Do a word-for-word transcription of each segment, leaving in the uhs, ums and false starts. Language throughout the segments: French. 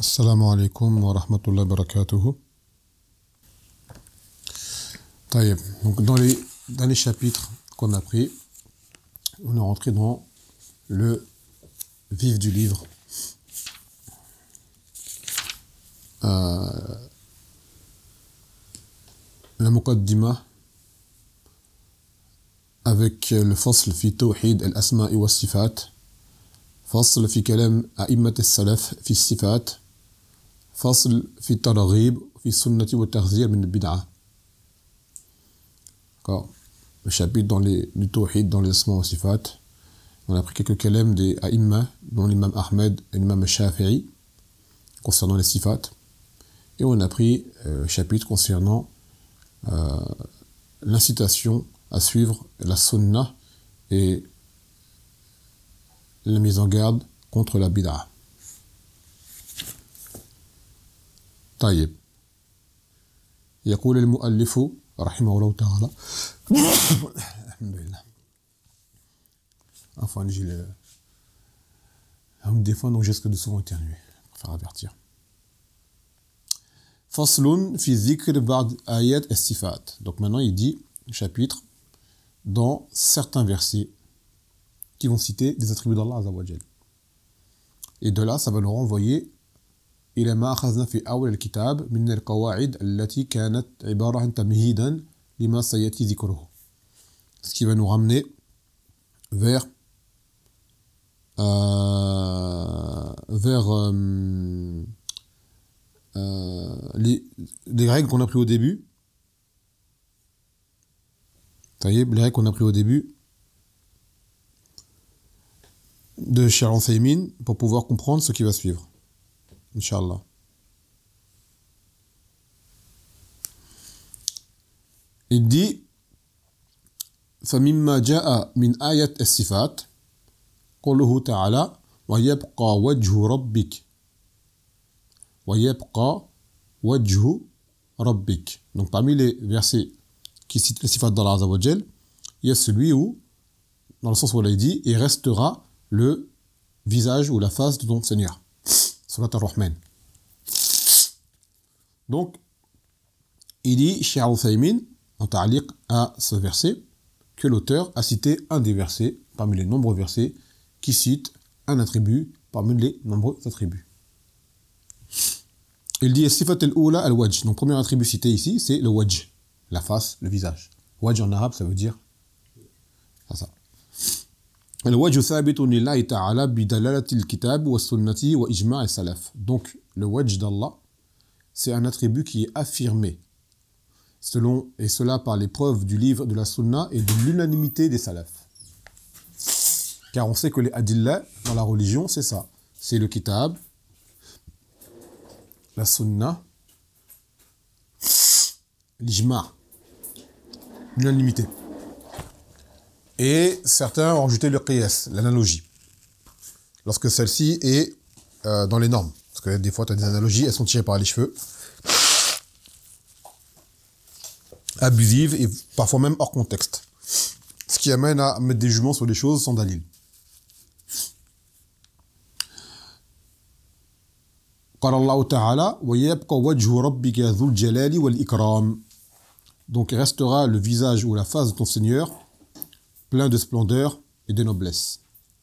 Assalamu alaikum wa rahmatullahi wa barakatuhu. Taïeb. Donc dans les, dans les chapitres qu'on a pris, on est rentré dans le vif du livre. Euh, la Muqaddima avec le fasl fi tawhid al-asma'i wa sifat, fasl fi kalam a'immat al-salaf fi sifat, fasl fi targhib fi sunnati wa taghzir min al-bid'ah. D'accord. Le chapitre dans les, du tawhid dans les asma wa sifat. On a pris quelques kalams des a'imma, dont l'imam Ahmed et l'imam Shafi'i, concernant les sifat. Et on a pris euh, le chapitre concernant euh, l'incitation à suivre la sunna et la mise en garde contre la bid'ah. طيب. يقول المؤلف رحمه الله تعالى الحمد لله. Enfin, j'ai le... des fois, donc je risque de souvent éternuer, pour faire avertir. Faslun fi dhikr ba'd ayat as-sifat. Donc maintenant, il dit, chapitre, dans certains versets qui vont citer des attributs d'Allah Azza wa Jal. Et de là, ça va nous renvoyer إلى ما أخذنا في أول الكتاب من القواعد التي كانت عبارة عن تمهيدا لما سيأتي ذكره. Ce qui va nous ramener vers euh, vers euh, euh, les, les règles qu'on a pris au début. طيب, les règles qu'on a pris au début de Cheikh Al-Uthaymin pour pouvoir comprendre ce qui va suivre. Inch'Allah. Il dit فَمِمَّا جَاءَ مِنْ آيَةِ الصِّفَاتِ قوله تعالى وَيَبْقَى وَجْهُ رَبِّكَ وَيَبْقَى وَجْهُ رَبِّكَ. Donc parmi les versets qui citent les sifat d'Allah Azza wa Jal, il y a celui où, dans le sens où il dit, il restera le visage ou la face de ton Seigneur. Surat Ar-Rahman. Donc, il dit, Cheikh Al-Uthaymin, en ta'liq à ce verset, que l'auteur a cité un des versets, parmi les nombreux versets, qui cite un attribut parmi les nombreux attributs. Il dit, Sifat al-Oula al-Wajh. Donc, premier attribut cité ici, c'est le Wajh, la face, le visage. Wajh en arabe, ça veut dire ça. ça. الوجه ثابت لله تعالى بدلالة الكتاب والسنة وإجماع السلف. Donc le wajh d'Allah, c'est un attribut qui est affirmé selon et cela par les preuves du livre de la sunna et de l'unanimité des salafs. Car on sait que les adillah dans la religion, c'est ça, c'est le kitab, la sunna, l'ijma', l'unanimité. Et certains ont rajouté le qiyas, l'analogie, lorsque celle-ci est euh, dans les normes. Parce que des fois, tu as des analogies, elles sont tirées par les cheveux, abusives et parfois même hors contexte. Ce qui amène à mettre des jugements sur les choses sans dalil. قال الله تعالى ويبقى وجه ربك ذو الجلال والإكرام. Donc restera le visage ou la face de ton Seigneur plein de splendeur et de noblesse.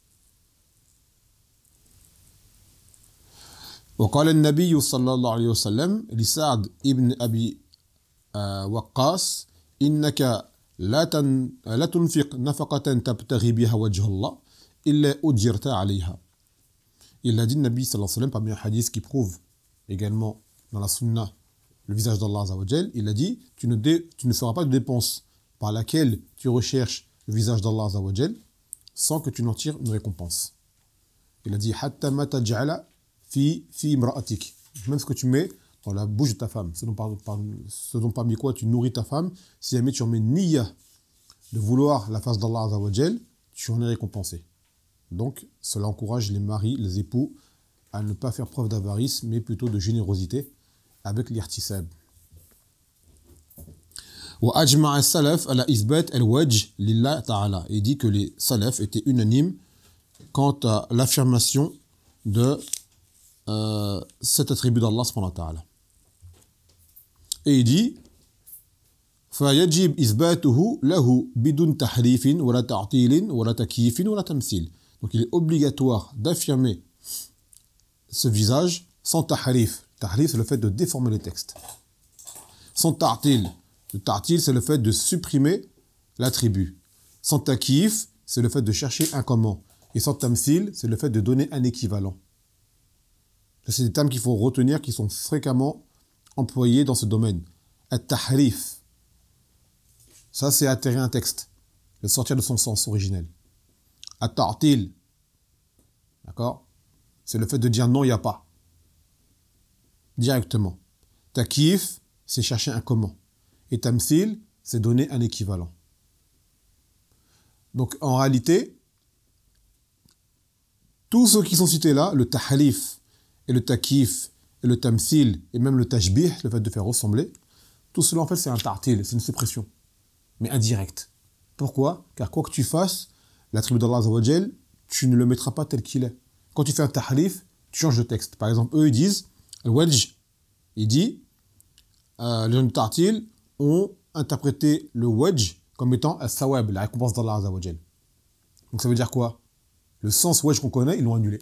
وقال النبي صلى الله عليه وسلم لسعد ابن أبي وقاص إنك لا تن لا تنفق نفقة تبتغي بها وجه الله إلا أجرت عليها. Il a dit Nabi sallallahu alayhi wa sallam parmi un hadith qui prouve également dans la sunna le visage d'Allah Azza wa Jal, il a dit tu ne, dé, tu ne feras pas de dépense par laquelle tu recherches le visage d'Allah Azza wa Jal sans que tu n'en tires une récompense. Il a dit hatta ma taj'ala fi fi imra'atik, même ce que tu mets dans la bouche de ta femme, ce dont, par, par, ce dont parmi quoi tu nourris ta femme, si jamais tu en mets niyya de vouloir la face d'Allah Azza wa Jal, tu en es récompensé. Donc cela encourage les maris, les époux à ne pas faire preuve d'avarice mais plutôt de générosité avec l'irtisab. وأجمع السلف على إثبات الوجه لله تعالى. Il dit que les salafs étaient unanimes quant à l'affirmation de euh, cet attribut d'Allah subhanahu wa ta'ala. Et il dit فيجب إثباته له بدون تحريف ولا تعطيل ولا تكييف ولا تمثيل. Donc il est obligatoire d'affirmer ce visage sans tahrif. Tahrif, c'est le fait de déformer les textes. Sans ta'til. Le ta'til, c'est le fait de supprimer l'attribut. Sans takyif, c'est le fait de chercher un comment. Et sans tamthil, c'est le fait de donner un équivalent. C'est des termes qu'il faut retenir, qui sont fréquemment employés dans ce domaine. At-tahrif. Ça, c'est altérer un texte. Le sortir de son sens originel. At-ta'til. D'accord? C'est le fait de dire non, il n'y a pas. Directement. Takyif, c'est chercher un comment. Et tamthil, c'est donner un équivalent. Donc, en réalité, tous ceux qui sont cités là, le tahrif et le takyif et le tamthil et même le tashbih, le fait de faire ressembler, tout cela en fait c'est un ta'til, c'est une suppression, mais indirecte. Pourquoi? Car quoi que tu fasses, l'attribut d'Allah Azza wa Jal, tu ne le mettras pas tel qu'il est. Quand tu fais un tahrif, tu changes de texte. Par exemple, eux ils disent, al-wajh, il dit, euh, les gens du ta'til ont interprété le wajh comme étant al-thawab, la récompense d'Allah Azza wa Jal. Donc ça veut dire quoi? Le sens wajh qu'on connaît, ils l'ont annulé.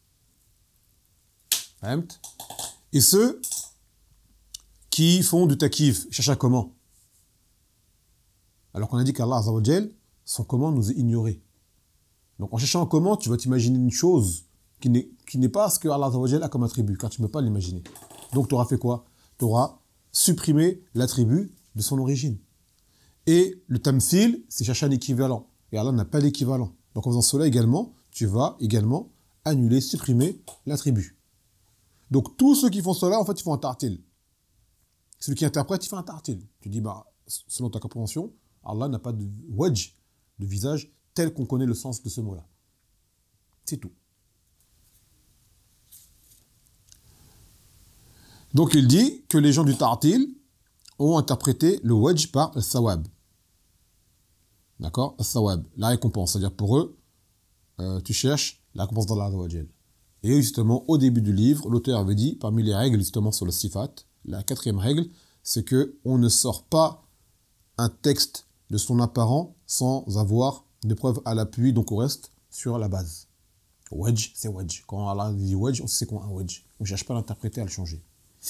Et ceux qui font du takyif, cherchent un comment. Alors qu'on a dit qu'Allah Azza wa Jal, son comment nous est ignoré. Donc en cherchant un comment, tu vas t'imaginer une chose qui n'est, qui n'est pas ce que Allah Azza wa Jal a comme attribut, car tu ne peux pas l'imaginer. Donc tu auras fait quoi? Tu auras supprimé l'attribut de son origine. Et le tamthil, c'est chercher un équivalent. Et Allah n'a pas d'équivalent. Donc en faisant cela également, tu vas également annuler, supprimer l'attribut. Donc tous ceux qui font cela, en fait, ils font un ta'til. Celui qui interprète, il fait un ta'til. Tu dis, bah, selon ta compréhension, Allah n'a pas de wajh, de visage, tel qu'on connaît le sens de ce mot-là. C'est tout. Donc il dit que les gens du ta'til ont interprété le wajh par le thawab. D'accord? Le thawab, la récompense. C'est-à-dire pour eux, euh, tu cherches la récompense d'Allah Azza wa Jal. Et justement, au début du livre, l'auteur avait dit, parmi les règles justement sur le sifat, la quatrième règle, c'est que on ne sort pas un texte de son apparent sans avoir de preuves à l'appui, donc on reste sur la base. Wajh, c'est wajh. Quand Allah dit wajh, on sait c'est quoi un wajh. On ne cherche pas à l'interpréter, à le changer.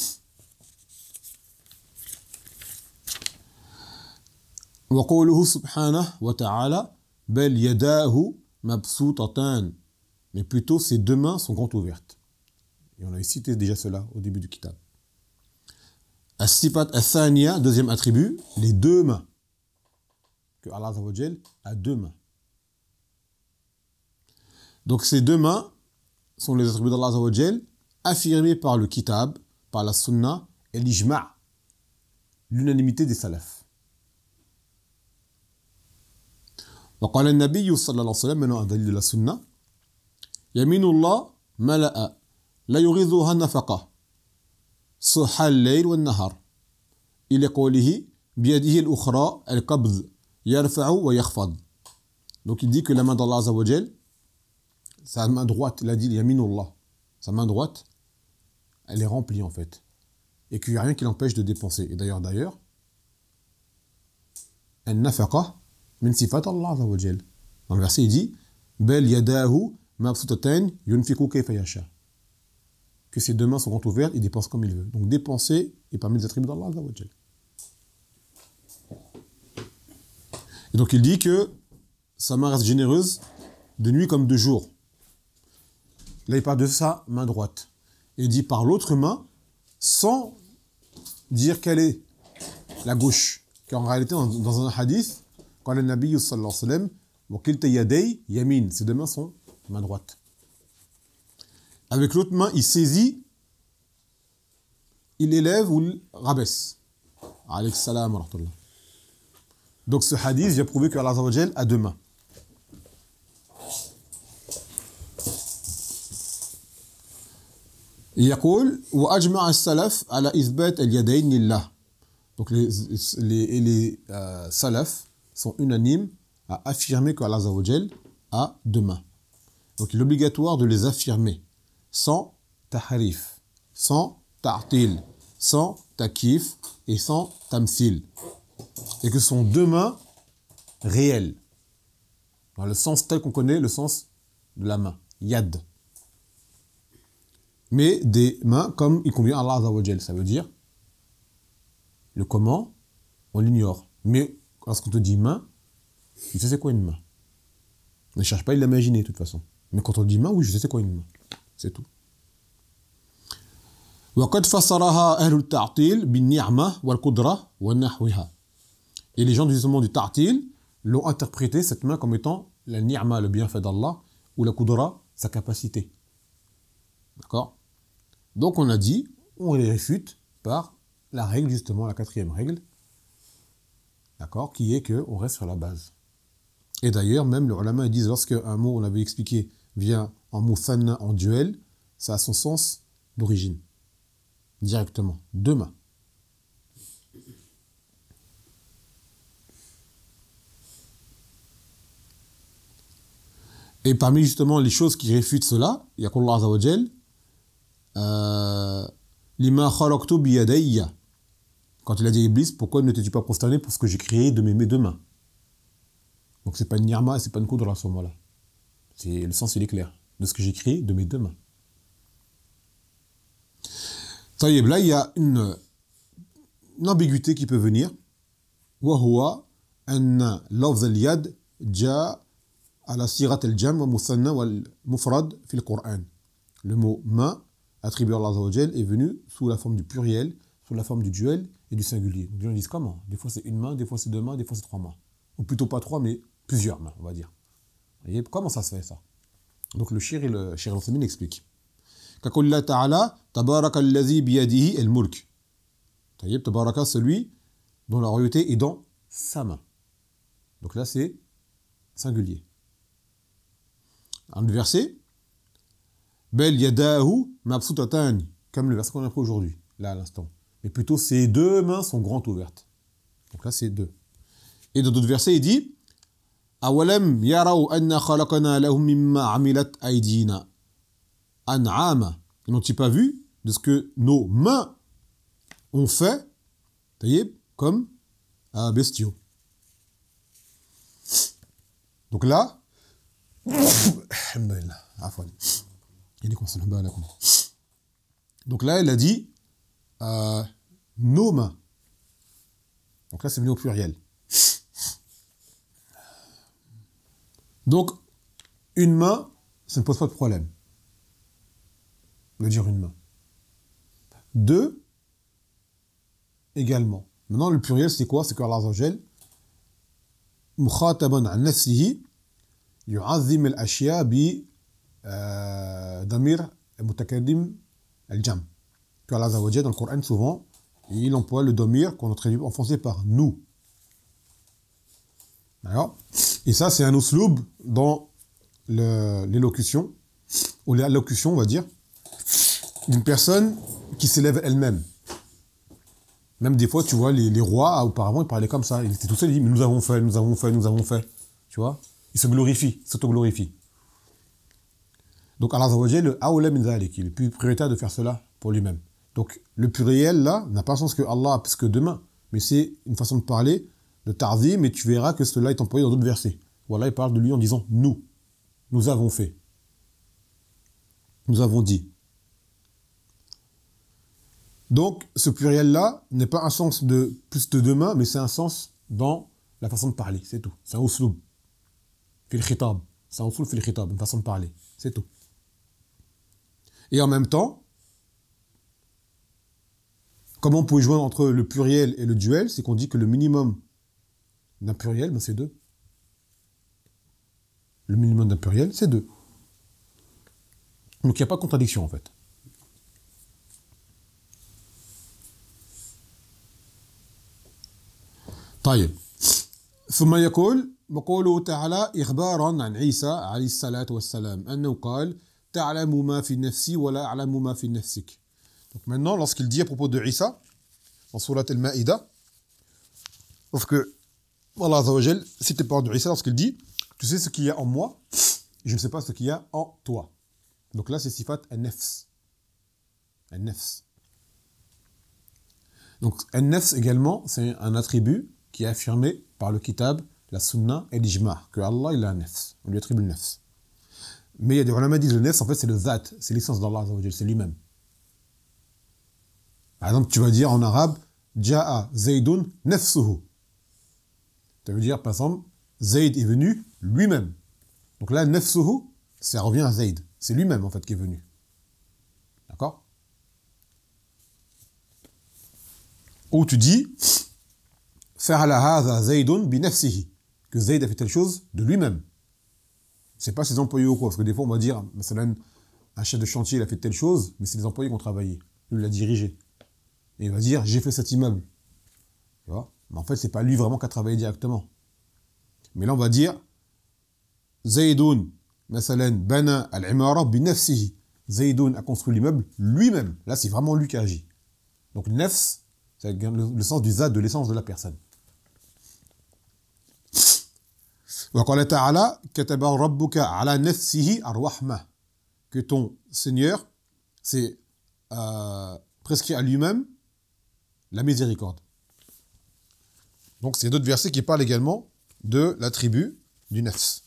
Wa qawluhu subhanahu wa ta'ala, bal yadahu mabsutatan. Mais plutôt, ses deux mains sont grandes ouvertes. Et on avait cité déjà cela au début du kitab. As-sifat as-thaniya, deuxième attribut, les deux mains. Que Allah Azza wa Jal a deux mains. Donc ces deux mains sont les attributs d'Allah Azza wa Jal affirmés par le kitab, par la sunna et l'ijma', l'unanimité des salafs. وقال النبي صلى الله عليه وسلم من دليل السنة يمين الله ملأ لا يغيظها نفقة صح الليل والنهار إلى قوله بيده الأخرى القبض يرفع ويخفض. Donc il dit que la main d'Allah Azza wa Jal, sa main droite, il a dit yaminullah, sa main droite, elle est remplie en fait, et qu'il n'y a rien qui l'empêche de dépenser. Et d'ailleurs, d'ailleurs, an-nafaqa min sifat Allah Azza wa Jal. Dans le verset, il dit bal yadahu mabsutatan yunfiqu kayfa yasha. Que ses deux mains sont grandes ouvertes, il dépense comme il veut. Donc dépenser est parmi les attributs d'Allah Azza wa Jal. Et donc il dit que sa main reste généreuse de nuit comme de jour. Là il parle de sa main droite. Et il dit par l'autre main, sans dire quelle est la gauche. Car en réalité, dans un hadith, quand le Nabi sallallahu alayhi wa sallam, وَكِلْتَ يَدَيْ yamin, ses deux mains sont main droite. Avec l'autre main, il saisit, il élève ou il rabaisse. Alayhi salam wa rahmatullah. Donc ce hadith vient prouver que Allah Azza wa Jal a deux mains. يقول وأجمع السلف على إثبات اليدين لله. Donc les les les euh, salaf sont unanimes à affirmer que Allah Azza wa Jal a deux mains. Donc il est obligatoire de les affirmer sans tahrif, sans ta'til, sans takif et sans tamsil. Et que ce sont deux mains réelles. Dans le sens tel qu'on connaît le sens de la main. Yad. Mais des mains comme il convient à Allah Azza wa Jal. Ça veut dire le comment, on l'ignore. Mais lorsqu'on te dit main, tu sais c'est quoi une main. Ne cherche pas à l'imaginer de toute façon. Mais quand on dit main, oui, je sais c'est quoi une main. C'est tout. وقد فسرها أهل التعطيل بالنعمة والقدرة ونحوها. Et les gens justement du ta'til l'ont interprété cette main comme étant la ni'ma, le bienfait d'Allah, ou la qudra, sa capacité. D'accord? Donc on a dit, on les réfute par la règle justement, la quatrième règle, d'accord, qui est qu'on reste sur la base. Et d'ailleurs, même les ulama disent, lorsque un mot, on l'avait expliqué, vient en muthanna, en duel, ça a son sens d'origine. Directement. Deux mains. Et parmi justement les choses qui réfutent cela, il y a qu'Allah Azza wa Jal, lima khalaqtu biyadayya. Quand il a dit à Iblis, pourquoi ne t'es-tu pas prosterné pour ce que j'ai créé de mes, mes deux mains? Donc c'est pas une ni'ma, c'est pas une qudra à ce moment-là. C'est, le sens il est clair. De ce que j'ai créé de mes deux mains. Taïeb, là il y a une, une ambiguïté qui peut venir. Wa huwa anna lafz al-yad ja ala sirat al-jam wa muthanna wal mufrad fi al-Qur'an. Le mot main attribué à Allah Azza wa Jal est venu sous la forme du pluriel, sous la forme du duel et du singulier. Donc les gens disent comment? Des fois c'est une main, des fois c'est deux mains, des fois c'est trois mains. Ou plutôt pas trois, mais plusieurs mains, on va dire. Vous voyez, comment ça se fait ça? Donc le shir et le shir al-Uthaymeen explique. Kakullah ta'ala, tabaraka allazi biyadihi al-mulk. Tayyib, tabaraka, celui dont la royauté est dans sa main. Donc là c'est singulier. Un verset, bel yadahu mabsutatani, comme le verset qu'on a pris aujourd'hui, là à l'instant. Mais plutôt ses deux mains sont grandes ouvertes. Donc là c'est deux. Et dans d'autres versets il dit awalam yaraw anna khalaqna lahum mimma amilat aydina an'ama. Ils n'ont-ils pas vu de ce que nos mains ont fait, taïeb, comme euh, bestiaux. Donc là, donc là, elle a dit euh, nos mains. Donc là, c'est venu au pluriel. Donc, une main, ça ne pose pas de problème. De dire une main. Deux, également. Maintenant, le pluriel, c'est quoi? C'est que Allah Azza wa Jal, mukhataban an nafsihi, yu'azzim al-ashya bi damir mutakallim al-jam. Que Allah Azza wa Jal, dans le Coran, souvent, il emploie le damir qu'on a traduit en français par nous. D'accord? Et ça, c'est un usloub dans le, l'élocution, ou l'allocution, on va dire, d'une personne qui s'élève elle-même. Même des fois, tu vois, les, les rois, auparavant, ils parlaient comme ça. Ils étaient tout seuls, ils disaient, mais nous avons fait, nous avons fait, nous avons fait. Tu vois? Ils se glorifient, ils s'auto-glorifient. Donc, Allah Azza wa Jal, le aoula min zalik, il est plus prioritaire de faire cela pour lui-même. Donc, le pluriel, là, n'a pas sens que Allah a plus que deux mains. Mais c'est une façon de parler, de ta'zim, mais tu verras que cela est employé dans d'autres versets. Voilà, il parle de lui en disant, nous. Nous avons fait. Nous avons dit. Donc, ce pluriel-là n'est pas un sens de plus de deux mains, mais c'est un sens dans la façon de parler, c'est tout. C'est un usloub. Fil khitab. C'est un usloub fil khitab, une façon de parler, c'est tout. Et en même temps, comment on peut joindre entre le pluriel et le duel? C'est qu'on dit que le minimum d'un pluriel, ben c'est deux. Le minimum d'un pluriel, c'est deux. Donc il n'y a pas de contradiction en fait. طيب ثم يقول وقوله تعالى إخبارا عن عيسى عليه الصلاة والسلام أنه قال تعلم ما في نفسي ولا أعلم ما في نفسك. Donc maintenant, lorsqu'il dit à propos de Isa, dans Surat Al-Ma'ida, parce que Allah Azza wa Jal cite les paroles de Isa lorsqu'il dit tu sais ce qu'il y a en moi, je ne sais pas ce qu'il y a en toi. Donc là, c'est sifat an-nafs. An-nafs. Donc, An-nafs également, c'est un attribut qui est affirmé par le kitab, la sunna et l'ijma', que Allah il a un nafs, on lui attribue le nafs. Mais il y a des ulama qui disent le nafs, en fait, c'est le zat, c'est l'essence d'Allah, c'est lui-même. Par exemple, tu vas dire en arabe, Ja'a Zaydun nafsuhu. Ça veut dire, par exemple, Zayd est venu lui-même. Donc là, nafsuhu, ça revient à Zayd. C'est lui-même, en fait, qui est venu. D'accord? Ou tu dis, Fa'ala hadha Zaydun bi nafsihi. Que Zayd a fait telle chose de lui-même. C'est pas ses employés ou quoi. Parce que des fois, on va dire, un chef de chantier, il a fait telle chose, mais c'est les employés qui ont travaillé. Lui, il l'a dirigé. Et il va dire, j'ai fait cet immeuble. Tu vois? Mais en fait, c'est pas lui vraiment qui a travaillé directement. Mais là, on va dire, Zaydun, masalan, bana al-imara bi nafsihi. Zaydun a construit l'immeuble lui-même. Là, c'est vraiment lui qui a agi. Donc, nafs, c'est le, le sens du zat, de l'essence de la personne. وقال تعالى كتب ربك على نفسه الرحمة, que ton Seigneur c'est euh, prescrit à lui-même la miséricorde. Donc c'est d'autres versets qui parlent également de l'attribut du nafs.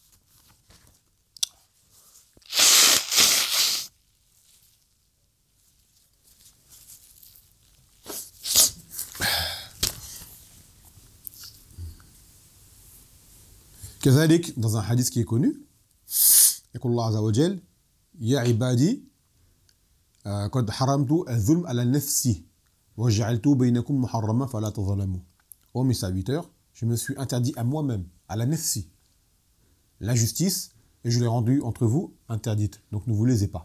كذلك dans un hadith qui est connu, يقول الله عز وجل يا عبادي قد حرمت الظلم على نفسي وجعلت بينكم محرما فلا تظلموا. Ô mes serviteurs, je me suis interdit à moi-même, à la nafsi, l'injustice, et je l'ai rendue entre vous interdite. Donc ne vous lésez pas.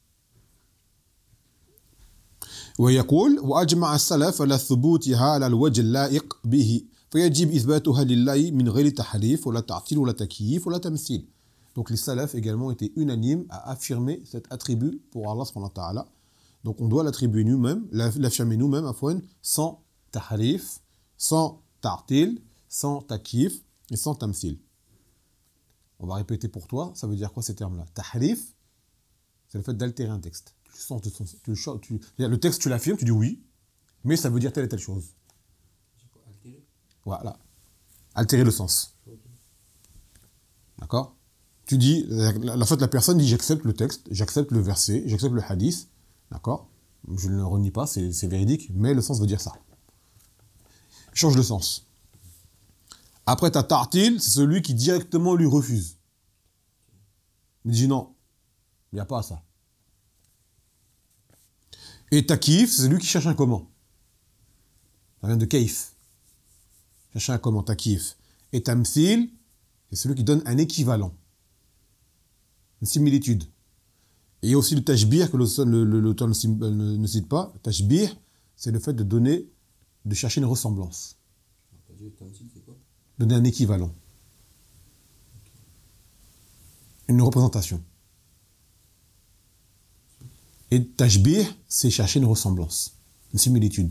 ويقول وأجمع السلف على ثبوتها على الوجه اللائق به فيجب إثباتها لله من غير تحريف ولا تعطيل ولا تكييف ولا تمثيل. Donc les salafs également étaient unanimes à affirmer cet attribut pour Allah subhanahu wa ta'ala. Donc on doit l'attribuer nous-mêmes, l'affirmer nous-mêmes afwan, sans tahrif, sans ta'til, sans takyif et sans tamthil. On va répéter pour toi, ça veut dire quoi ces termes-là? Tahrif, c'est le fait d'altérer un texte. Tu sens, tu, tu, tu, le texte tu l'affirmes, tu dis oui, mais ça veut dire telle et telle chose. Altérer. Voilà. Altérer le sens. Okay. D'accord? Tu dis, la, la fait la personne dit j'accepte le texte, j'accepte le verset, j'accepte le hadith, d'accord? Je ne le renie pas, c'est, c'est véridique, mais le sens veut dire ça. Change le sens. Après, ta ta'til, c'est celui qui directement lui refuse. Il dit non, il n'y a pas ça. Et takif, c'est celui qui cherche un comment. Ça vient de kaif. Chercher un comment, takif. Et tamthil, c'est celui qui donne un équivalent. Une similitude. Et il y a aussi le tashbih, que l'auteur le, le, le, ne, ne, ne cite pas. Tashbih, c'est le fait de donner, de chercher une ressemblance. Donner un équivalent. Une représentation. Et tashbih, c'est chercher une ressemblance, une similitude.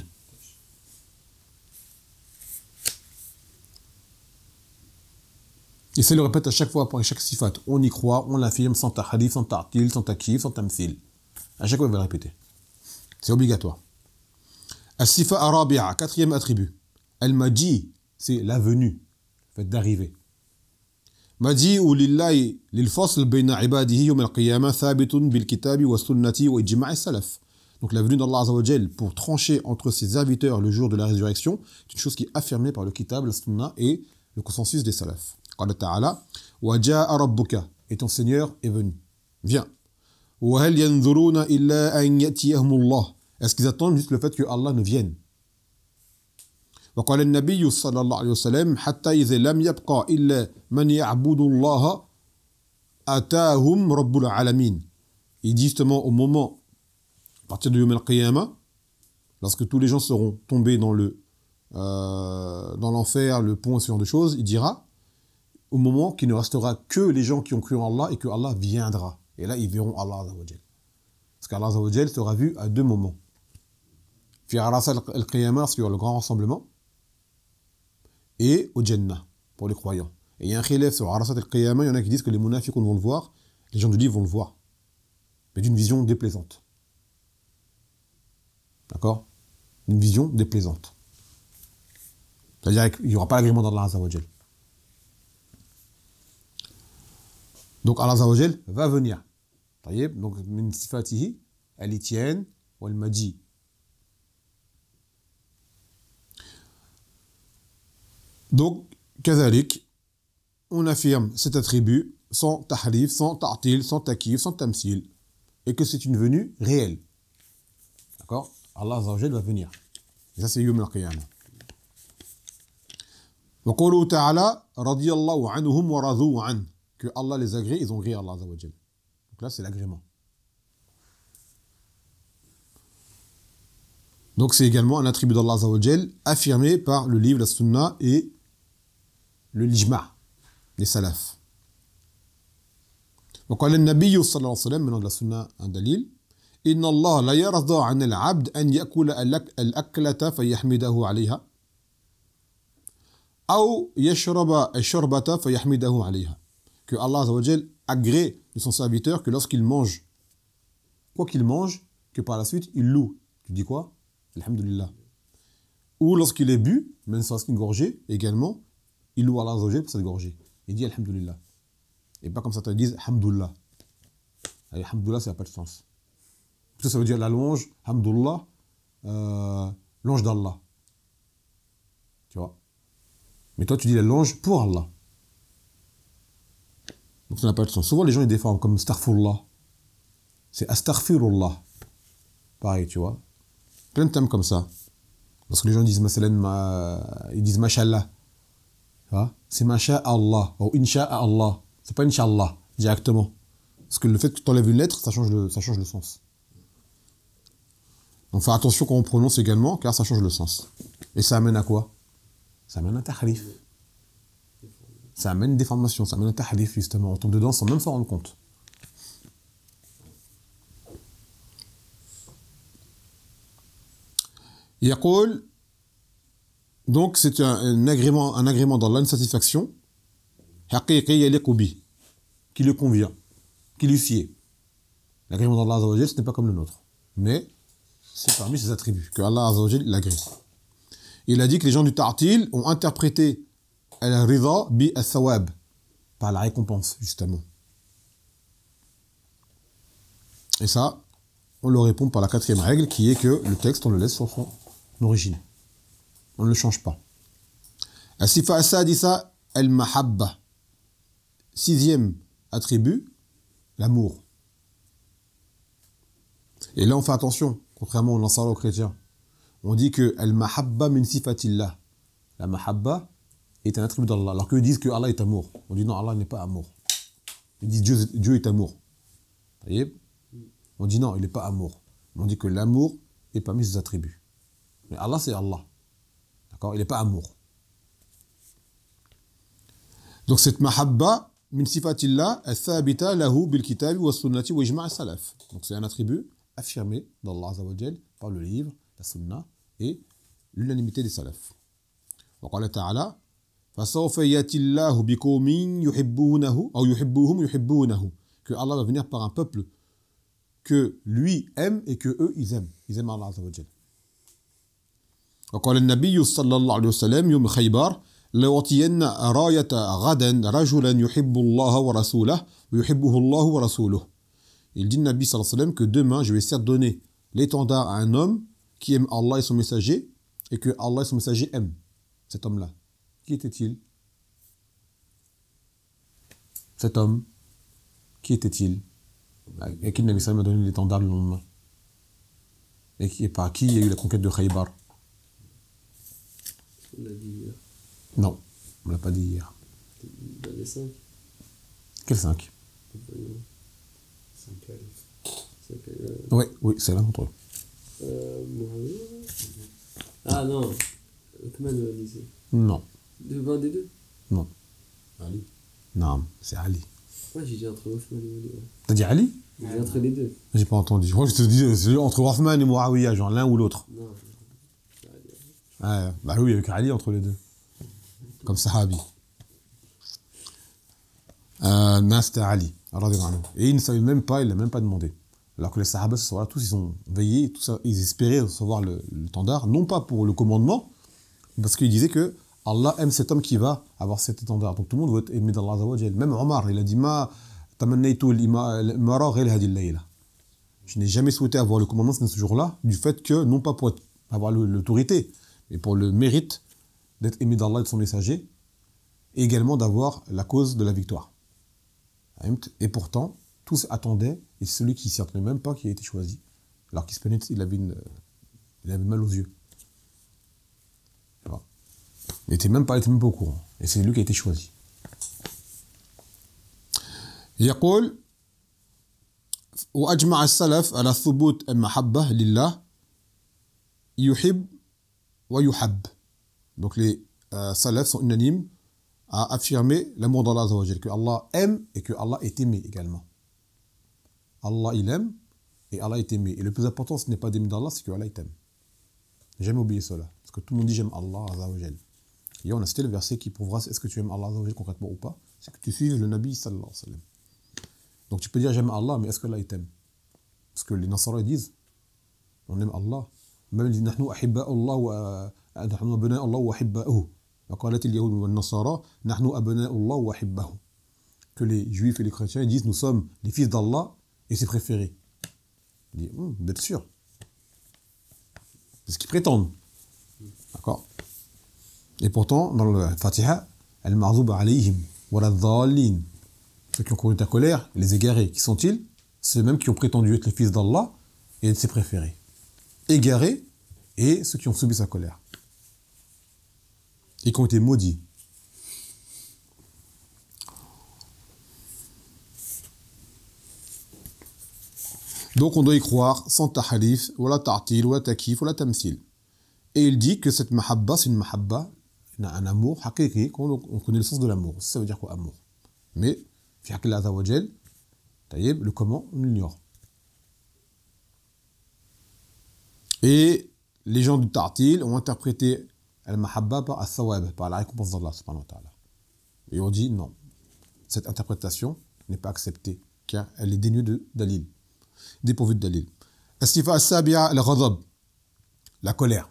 Et ça le répète à chaque fois pour chaque sifat. On y croit, on l'affirme sans tahrif, sans ta'til, sans takif, sans tamthil. À chaque fois, il va le répéter. C'est obligatoire. As-sifa arabi'a, quatrième attribut. Al-maji, c'est la venue, le fait d'arriver. مجيء لله للفصل بين عباده يوم القيامة ثابت بالكتاب والسنة وإجماع السلف. Donc la venue d'Allah Azza wa Jal pour trancher entre ses serviteurs le jour de la résurrection, c'est une chose qui est affirmée par le kitab, la sunna et le consensus des salafs. قال تعالى وجاء ربك, et ton Seigneur est venu. Viens. وهل ينظرون إلا أن يأتيهم الله. Est-ce qu'ils attendent juste le fait que Allah ne vienne? وقال النبي صلى الله عليه وسلم حتى إذا لم يبقى إلا من يعبد الله أتاهم رب العالمين. Il dit justement au moment, à partir de Yom al-Qiyamah, lorsque tous les gens seront tombés dans le euh, dans l'enfer, le pont, ce genre de choses, il dira au moment qu'il ne restera que les gens qui ont cru en Allah et que Allah viendra. Et là, ils verront Allah Azza wa Jal. Parce qu'Allah Azza wa Jal sera vu à deux moments. Fi Arasat al-Qiyamah, sur le grand rassemblement, et au Jannah, pour les croyants. Et il y a un khilaf sur Arasat al-Qiyamah, il y en a qui disent que les munafiqoun vont le voir, les gens du livre vont le voir, mais d'une vision déplaisante. D'accord? Une vision déplaisante. C'est-à-dire qu'il n'y aura pas l'agrément d'Allah Azza wa Jal. Donc Allah Azza wa Jal va venir. Donc, min sifatihi, al-ityan wal-maji. Donc, kazalik, on affirme cet attribut sans tahrif, sans ta'til, sans takif, sans tamsil, et que c'est une venue réelle. D'accord? Allah Azza wa Jal va venir. Et ça, c'est Yawm al-Qiyamah. Wa qawluhu ta'ala, radiyallahu anhum wa radhu an. Que Allah les agrée, ils ont gré Allah Azza wa Jal. Donc là, c'est l'agrément. Donc c'est également un attribut d'Allah Azza wa Jal affirmé par le livre, la sunna et le l'ijma', les salafs. وقال النبي صلى الله عليه وسلم من la sunna un dalil إن الله لا يرضى عن العبد أن يأكل الأكلة فيحمده عليها أو يشرب الشربة فيحمده عليها. Que Allah Azza wa Jal agrée de son serviteur que lorsqu'il mange, quoi qu'il mange, que par la suite il loue. Tu dis quoi? Alhamdulillah. Ou lorsqu'il est bu, même sans une gorgée, également, il loue Allah Azza wa Jal pour cette gorgée. Il dit Alhamdulillah. Et pas comme ça, ils disent Hamdullah. Alhamdulillah, ça n'a pas de sens. Plutôt, ça veut dire la louange, Hamdullah, euh, louange d'Allah. Tu vois? Mais toi, tu dis la louange pour Allah. Donc ça n'a pas de sens. Souvent, les gens, ils déforment comme Astaghfirullah. C'est Astaghfirullah. Pareil, tu vois. Plein de thèmes comme ça. Parce que les gens disent, ma, ils disent Mashallah. C'est Masha'Allah. Ou Insha'Allah. C'est pas Inch'Allah, directement. Parce que le fait que tu enlèves une lettre, ça change le, ça change le sens. Donc fais attention quand on prononce également, car ça change le sens. Et ça amène à quoi? Ça amène à un tahrif. Ça amène une déformation, ça amène un tahrif, justement. On tombe dedans sans même s'en rendre compte. Yaqul, donc c'est un, un agrément, un agrément d'Allah, une satisfaction, haqiqi yaliqu bi, qui lui convient, qui lui sied. L'agrément d'Allah Azza wa Jal, ce n'est pas comme le nôtre. Mais c'est parmi ses attributs, que Allah Azza wa Jal l'agrée. Il a dit que les gens du ta'til ont interprété al-ridha bi al-thawab, par la récompense, justement. Et ça, on le répond par la quatrième règle, qui est que le texte, on le laisse sur son origine. On ne le change pas. As-sifa as-sadisa al-mahabba. Sixième attribut, l'amour. Et là, on fait attention, contrairement aux Nasara aux chrétiens. On dit que al-mahabba min sifatillah. La mahabba est un attribut d'Allah. Alors qu'eux disent que Allah est amour. On dit non, Allah n'est pas amour. Ils disent Dieu, Dieu est amour. Vous voyez? On dit non, il n'est pas amour. On dit que l'amour est parmi ses attributs. Mais Allah, c'est Allah. D'accord? Il n'est pas amour. Donc cette mahabba, min sifatillah, al-thabita lahu bil kitabi wa sunnati wa ijma' salaf. Donc c'est un attribut affirmé d'Allah Azza wa Jal par le livre, la sunna et l'unanimité des salafs. Wa qala ta'ala, فَسَوْفَ يَأْتِي اللَّهُ بِقَوْمٍ يُحِبُّونَهُ أو يُحِبُّهُم يُحِبُّونَهُ. Que Allah va venir par un peuple que lui aime et que eux ils aiment. Ils aiment Allah Azza wa Jal. وقال النبي صلى الله عليه وسلم يوم خيبر لأعطين راية غدا رجلا يحب الله ورسوله ويحبه الله ورسوله. Il dit Nabi sallallahu alayhi wa sallam que demain je vais certes donner l'étendard à un homme qui aime Allah et son messager et que Allah et son messager aiment cet homme-là. Qui était-il? Cet homme, qui était-il? Et qui Nabi sallallahu alayhi wa sallam a donné l'étendard le lendemain? Et, qui, et par qui il y a eu la conquête de Khaybar? On l'a dit hier. Non, on ne l'a pas dit hier. Dans les cinq. Quel cinq? Cinq alifs. Cinq alifs. Oui, oui, c'est l'un d'entre eux. Euh, Muawiyah. Ah non, Othman l'a dit. Non. Devant des deux? Non. Ali. Non, c'est Ali. Moi j'ai dit entre Othman et Muawiyah. T'as dit Ali? J'ai dit entre les deux. J'ai pas entendu. Je crois que je te dis c'est entre Othman et Muawiyah, genre l'un ou l'autre. Non. Ah, bah oui, il y a eu qu'Ali entre les deux. Comme Sahabi. Euh, non, c'était Ali. Et il ne savait même pas, il ne l'a même pas demandé. Alors que les Sahaba, ce soir-là, tous ils ont veillé, tout ça, ils espéraient recevoir le, le étendard, non pas pour le commandement, parce qu'ils disaient que Allah aime cet homme qui va avoir cet étendard. Donc tout le monde veut être aimé d'Allah Azza wa Jal. Même Omar, il a dit Ma tamannaytu al-imara ghayr hadhihi al-layla. Je n'ai jamais souhaité avoir le commandement ce jour-là, du fait que, non pas pour être, avoir l'autorité, mais pour le mérite d'être aimé d'Allah et de son messager, et également d'avoir la cause de la victoire. Et pourtant, tous attendaient, et celui qui ne s'y attendait même pas, qui a été choisi. Alors qu'il se plaignait, il avait, une, il avait mal aux yeux. Voilà. Il n'était même pas, il était même pas au courant. Et c'est lui qui a été choisi. يقول وأجمع السلف على ثبوت المحبة لله يحب ويحب. Donc les euh, salafs sont unanimes à affirmer l'amour d'Allah Azza wa Jal, que Allah aime et que Allah est aimé également. Allah il aime et Allah est aimé. Et le plus important, ce n'est pas d'aimer d'Allah, c'est que Allah t'aime. Jamais oublier cela. Parce que tout le monde dit j'aime Allah Azza wa Jal. Et on a cité le verset qui prouvera est-ce que tu aimes Allah Azza wa Jal concrètement ou pas. C'est que tu suives le Nabi sallallahu alayhi wa sallam. Donc tu peux dire j'aime Allah, mais est-ce que Allah il t'aime? Parce que les Nasara disent on aime Allah. Même ils disent nahnu ahibba'u Allah wa nahnu abna'u Allah wa ahibba'uhu. وقالت اليهود والنصارى نحن أبناء الله وأحبه. Que les juifs et les chrétiens ils disent nous sommes les fils d'Allah et ses préférés. Ils disent hum, d'être sûr. C'est ce qu'ils prétendent. D'accord. Et pourtant dans le Fatiha al-maghzoub alayhim wa la-dhalin. Ceux qui ont couru ta colère, les égarés, qui sont-ils? Ceux mêmes qui ont prétendu être les fils d'Allah et de ses préférés. Égarés et ceux qui ont subi sa colère. Et qui ont été maudits. Donc on doit y croire sans tahrif, wala ta'til, wala takif, wala tamthil. Et il dit que cette mahabba, c'est une mahabba, un amour haqiqi, on connaît le sens de l'amour. Ça veut dire quoi, amour? Mais, fi haqqi Allah Azza wa Jal, taïeb, le comment, on l'ignore. Et les gens du ta'til ont interprété al-mahabba par al-thawab, par la récompense d'Allah subhanahu wa ta'ala. Et on dit non, cette interprétation n'est pas acceptée, car elle est dénuée de dalil, dépourvue de dalil. As-sifa as-sabi'a al-ghadab, la colère.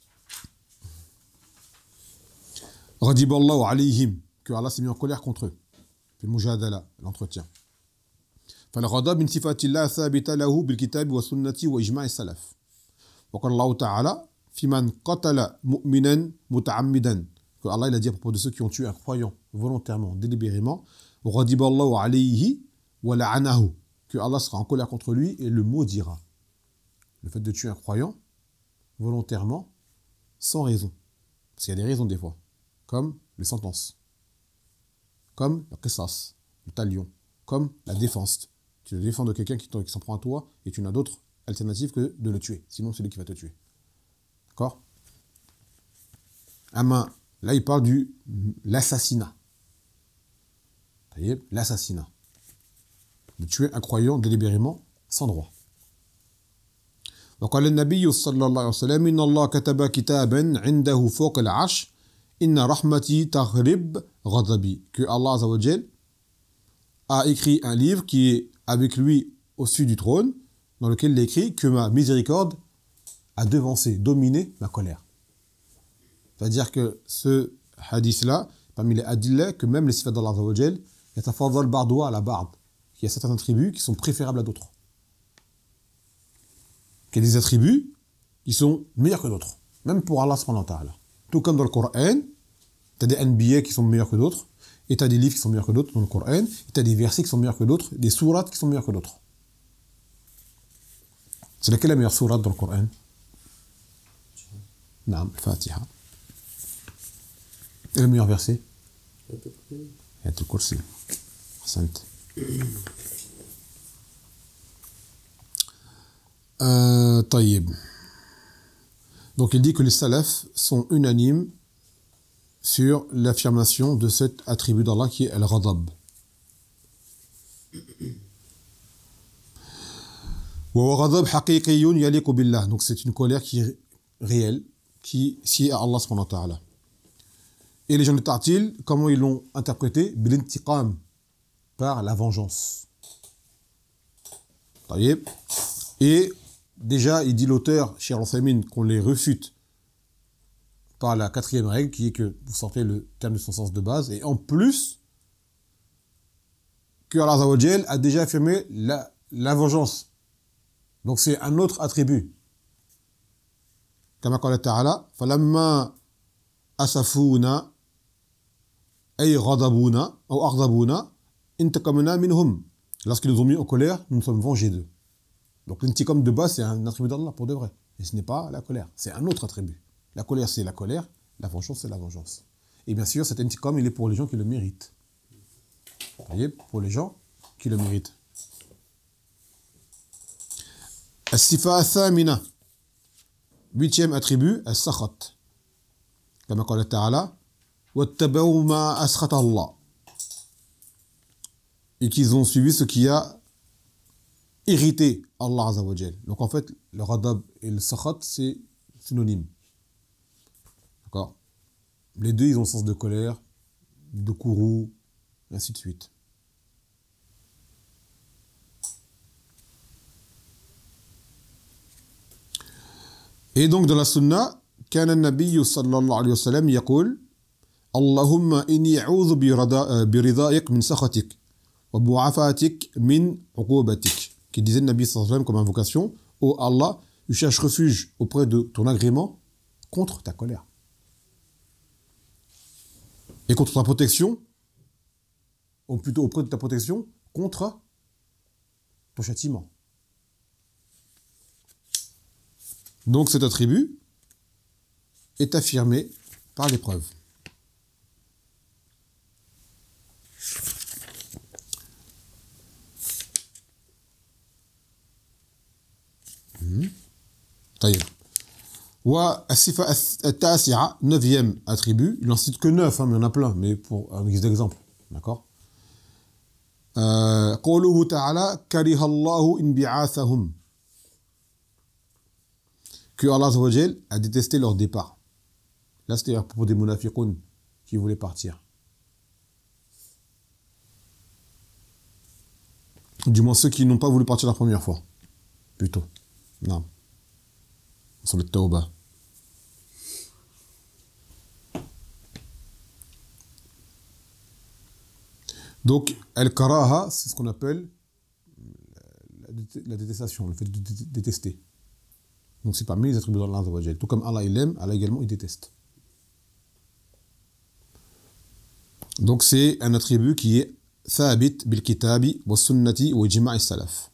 Ghadiballahu alayhim, que Allah s'est mis en colère contre eux. Fi al-mujadala, l'entretien. فالغضب من صفات الله ثابتة له بالكتاب والسنة وإجماع السلف. وقال الله تعالى في من قتل مؤمنا متعمدا. Que Allah il a dit à propos de ceux qui ont tué un croyant volontairement, délibérément, غضب الله عليه ولعنه, que Allah sera en colère contre lui et le maudira. Le fait de tuer un croyant volontairement, sans raison. Parce qu'il y a des raisons des fois, comme les sentences, comme le qisas, le talion, comme la défense. Tu te défends de quelqu'un qui s'en prend à toi et tu n'as d'autre alternative que de le tuer. Sinon, c'est lui qui va te tuer. D'accord? Ama, là, il parle de l'assassinat. L'assassinat. De tuer un croyant délibérément sans droit. وقال النبي صلى الله عليه وسلم إن الله كتب كتابا عنده فوق العرش إن رحمتي تغلب غضبي. Que Allah Azza wa Jal a écrit un livre qui est avec lui au-dessus du trône, dans lequel il écrit que ma miséricorde a devancé, dominé ma colère. C'est-à-dire que ce hadith-là, parmi les adillah, que même les sifat d'Allah Azza wa Jal, yatafadhal ba'duha ala ba'd, qu'il y a certains attributs qui sont préférables à d'autres. Qu'il y a des attributs qui sont meilleurs que d'autres, même pour Allah subhanahu wa ta'ala. Tout comme dans le Coran, tu as des anbiya qui sont meilleurs que d'autres, et tu as des livres qui sont meilleurs que d'autres dans le Coran, et tu as des versets qui sont meilleurs que d'autres, des sourates qui sont meilleurs que d'autres. C'est laquelle la meilleure sourate dans le Coran? Naam, Fatiha. Et le meilleur verset? Ayat al-Kursi. Ahsant. Euh, taïb. Donc il dit que les salafs sont unanimes sur l'affirmation de cet attribut d'Allah qui est al-Ghadab. Donc c'est une colère qui est réelle, qui sied à Allah subhanahu wa ta'ala. Et les gens de Ta'til, comment ils l'ont interprété? Bil-intiqam, par la vengeance. Taïeb. Et déjà, il dit l'auteur, Cheikh Al-Uthaymin, qu'on les refute par la quatrième règle, qui est que vous sortez le terme de son sens de base, et en plus, que Allah Azza wa Jal a déjà affirmé la, la vengeance. Donc c'est un autre attribut. Comme قال تعالى فلما أسفونا أي غضبونا أو أغضبونا انتقمنا منهم. Lorsqu'ils nous ont mis en colère, nous nous sommes vengés d'eux. Donc l'intiqam de base, c'est un attribut d'Allah pour de vrai. Et ce n'est pas la colère, c'est un autre attribut. La colère, c'est la colère, la vengeance, c'est la vengeance. Et bien sûr, cet intiqam, il est pour les gens qui le méritent. Vous voyez, pour les gens qui le méritent. As-sifa al-thamina. Huitième attribut, as-sakhat. Comme قال تعالى واتبعوا ما أسخط الله. Et qu'ils ont suivi ce qui a irrité Allah Azza wa Jal. Donc en fait, le radab et le sakhat, c'est synonyme. D'accord? Les deux, ils ont le sens de colère, de courroux, et ainsi de suite. Et donc dans la sunna, كان النبي صلى الله عليه وسلم يقول اللهم إني أعوذ برضاك من سخطك وبعافاتك من عقوبتك. Qui disait le Nabi sallallahu alayhi wa sallam comme invocation: ô Allah, je cherche refuge auprès de ton agrément contre ta colère et contre ta protection, ou plutôt auprès de ta protection contre ton châtiment. Donc cet attribut est affirmé par l'épreuve. طيب. والصفة التاسعة, neuvième attribut, il n'en cite que neuf, hein, mais il y en a plein, mais pour un guise d'exemple, d'accord. قوله تعالى كره الله انبعاثهم, que Allah Azza wa Jal a détesté leur départ. Là, c'était à propos des munafiqoun qui voulaient partir. Du moins ceux qui n'ont pas voulu partir la première fois. Plutôt. Non. Sur le Tawbah. Donc, al-karaha, c'est ce qu'on appelle la détestation, le fait de détester. Donc c'est parmi les attributs d'Allah Azza wa Jal. Tout comme Allah il aime, Allah également il déteste. Donc c'est un attribut qui est ثابت بالكتاب والسنة وإجماع السلف.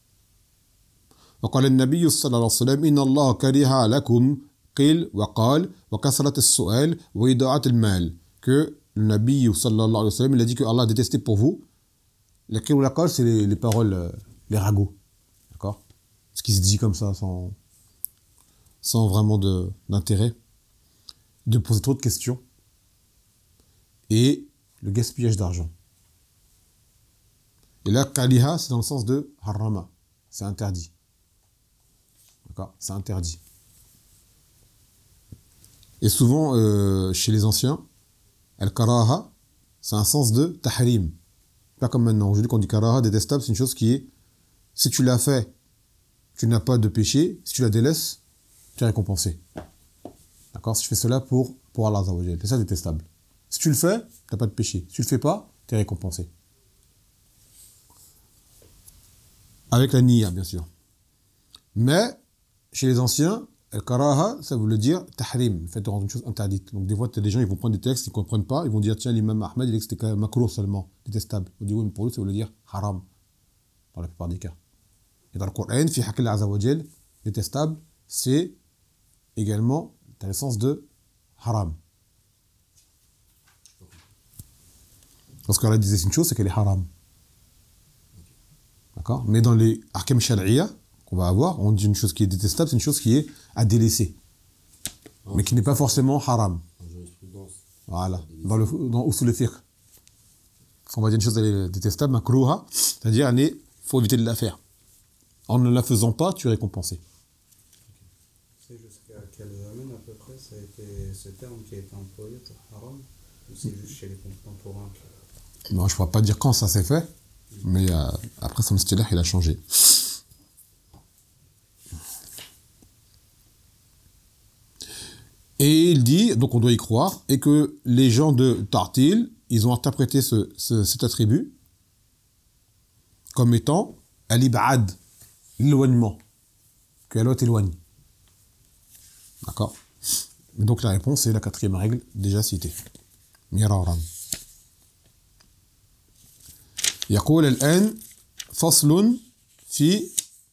وقال النبي صلى الله عليه وسلم إن الله كره لكم قيل وقال وكثرة السؤال وإضاعة المال. Que le Nabi sallallahu alayhi wa sallam, il a dit que Allah a détesté pour vous. Le qil ou la qal, c'est les, les paroles, les ragots. D'accord? Ce qui se dit comme ça sans, sans vraiment de, d'intérêt, de poser trop de questions, et le gaspillage d'argent. Et là, kaliha, c'est dans le sens de harama, c'est interdit. D'accord? C'est interdit. Et souvent, euh, chez les anciens, al-karaha, c'est un sens de tahrim. Pas comme maintenant. Aujourd'hui, quand on dit karaha, détestable, c'est une chose qui est, si tu l'as fait, tu n'as pas de péché, si tu la délaisses, tu es récompensé. D'accord? Si tu fais cela pour, pour Allah Azza wa Jal, c'est ça détestable. Si tu le fais, tu n'as pas de péché. Si tu le fais pas, tu es récompensé. Avec la niya, bien sûr. Mais, chez les anciens, al-karaha, ça veut dire tahrim, le fait de rendre une chose interdite. Donc des fois, tu as des gens, ils vont prendre des textes, ils ne comprennent pas, ils vont dire, tiens, l'imam Ahmed, il dit que c'était quand même makruh seulement, détestable. On dit, oui, mais pour lui, ça veut dire haram, dans la plupart des cas. Et dans le Coran, fi haqq Allah Azza wa Jal, détestable, c'est également dans le sens de haram. Lorsqu'Allah disait une chose, c'est qu'elle est haram. D'accord? Mais dans les ahkam shar'iyya qu'on va avoir, on dit une chose qui est détestable, c'est une chose qui est à délaisser. Ah, mais qui n'est pas forcément haram. En jurisprudence. Voilà. Dans le dans usul al-fiqh. On va dire une chose elle est détestable, makruha, c'est-à-dire il faut éviter de la faire. En ne la faisant pas, tu es récompensé. C'est jusqu'à quel domaine à peu près ça a été ce terme qui a été employé pour haram, ou c'est juste chez les contemporains? Bon, je ne pourrais pas dire quand ça s'est fait, mais euh, après son istilah, il a changé. Et il dit, donc on doit y croire, et que les gens de Tartil, ils ont interprété ce, ce, cet attribut comme étant al-ib'ad, l'éloignement, que Allah t'éloigne. D'accord? Donc la réponse est la quatrième règle déjà citée. Miraran. يقول الآن فصل في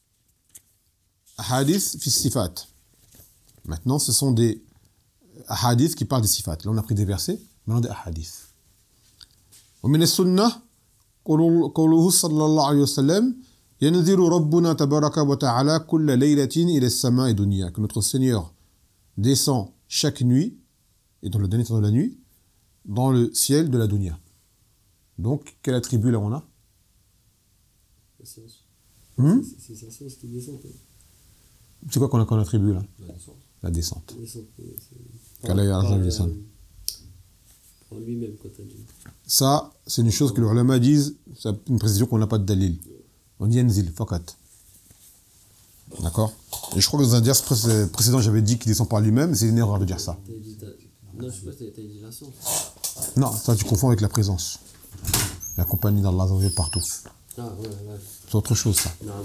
أحاديث في الصفات. Maintenant, ce sont des hadiths qui parlent des sifat. Là, on a pris des versets, maintenant des hadiths. ومن السنة قوله صلى الله عليه وسلم ينزل ربنا تبارك وتعالى كل ليلة إلى السماء الدنيا. Que notre Seigneur descend chaque nuit, et dans le dernier temps de la nuit, dans le ciel de la dunya. Donc, quel attribut là on a? La science. Hmm? C'est sa science qui descend. Quoi. C'est quoi qu'on a comme attribut là? La descente. La descente. La descente, c'est... Qu'Allah par, Azza wa euh, Jalla. en lui-même, quand elle dit. Ça, c'est une chose que les ulama disent, c'est une précision qu'on n'a pas de dalil. On dit yanzil, fakat. D'accord? Et je crois que dans un ders précédent, j'avais dit qu'il descend par lui-même, c'est une erreur de dire ça. T'as dit, t'as... Non, je sais pas, t'as, t'as dit la science. Non, ça tu confonds avec la présence. La compagnie d'Allah Azza wa Jalla partout. Ah, ouais, ouais. C'est autre chose ça. Non,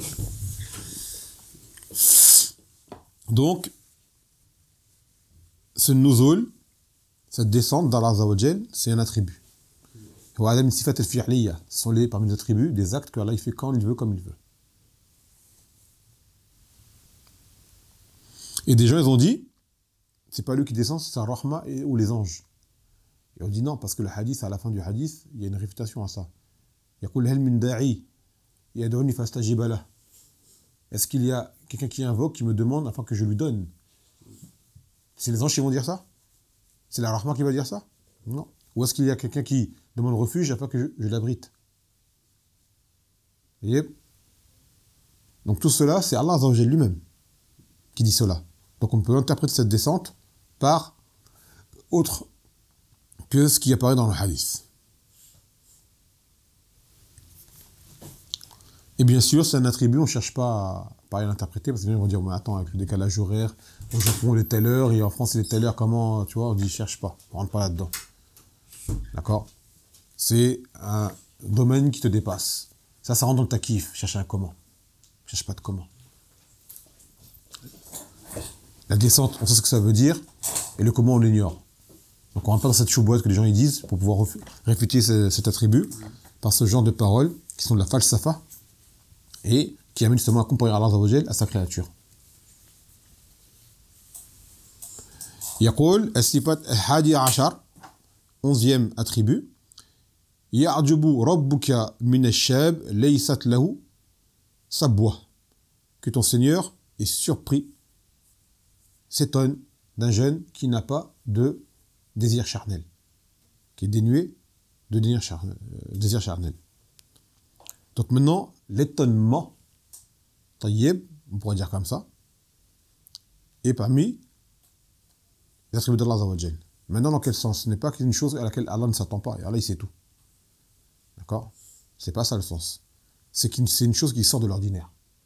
Donc, ce nuzul, cette descente d'Allah Azza wa Jalla, c'est un attribut. Wa adam sifat al-fi'liya, ce sont les, parmi les attributs, des actes que Allah il fait quand il veut, comme il veut. Et des gens, ils ont dit, c'est pas lui qui descend, c'est un rahma et, ou les anges. Et on dit non, parce que le hadith, à la fin du hadith, il y a une réfutation à ça. يقول هل من داعي يدعوني فاستجيب له. Est-ce qu'il y a quelqu'un qui invoque, qui me demande afin que je lui donne? C'est les anges qui vont dire ça? C'est la rahma qui va dire ça? Non. Ou est-ce qu'il y a quelqu'un qui demande refuge afin que je, je l'abrite? Vous voyez? Donc tout cela, c'est Allah Azza wa Jalla lui-même qui dit cela. Donc on peut interpréter cette descente par autre que ce qui apparaît dans le hadith. Et bien sûr, c'est un attribut, on ne cherche pas à, à l'interpréter, parce que les gens vont dire, mais attends, avec le décalage horaire, au Japon, il est telle heure, et en France, il est telle heure, comment, tu vois, on dit, cherche pas, on ne rentre pas là-dedans. D'accord? C'est un domaine qui te dépasse. Ça, ça rentre dans le takif, cherche un comment. Cherche pas de comment. La descente, on sait ce que ça veut dire, et le comment, on l'ignore. Donc on ne rentre pas dans cette chouboîte que les gens ils disent, pour pouvoir réfuter ce, cet attribut, par ce genre de paroles, qui sont de la falsafa, et qui amène justement à comparer Allah Azza wa Jalla à sa créature. يقول الصفات الحادي عشر onzième attribut يعجب ربك من الشاب ليست له صبوة, que ton Seigneur est surpris, s'étonne d'un jeune qui n'a pas de désir charnel, qui est dénué de désir charnel. Euh, désir charnel. Donc maintenant, l'étonnement, tayyib, on pourrait dire comme ça, est parmi les attributs d'Allah Azza wa Jalla. Maintenant, dans quel sens? Ce n'est pas une chose à laquelle Allah ne s'attend pas, et Allah il sait tout. D'accord? C'est pas ça le sens. C'est qu'une, c'est une chose qui sort de l'ordinaire.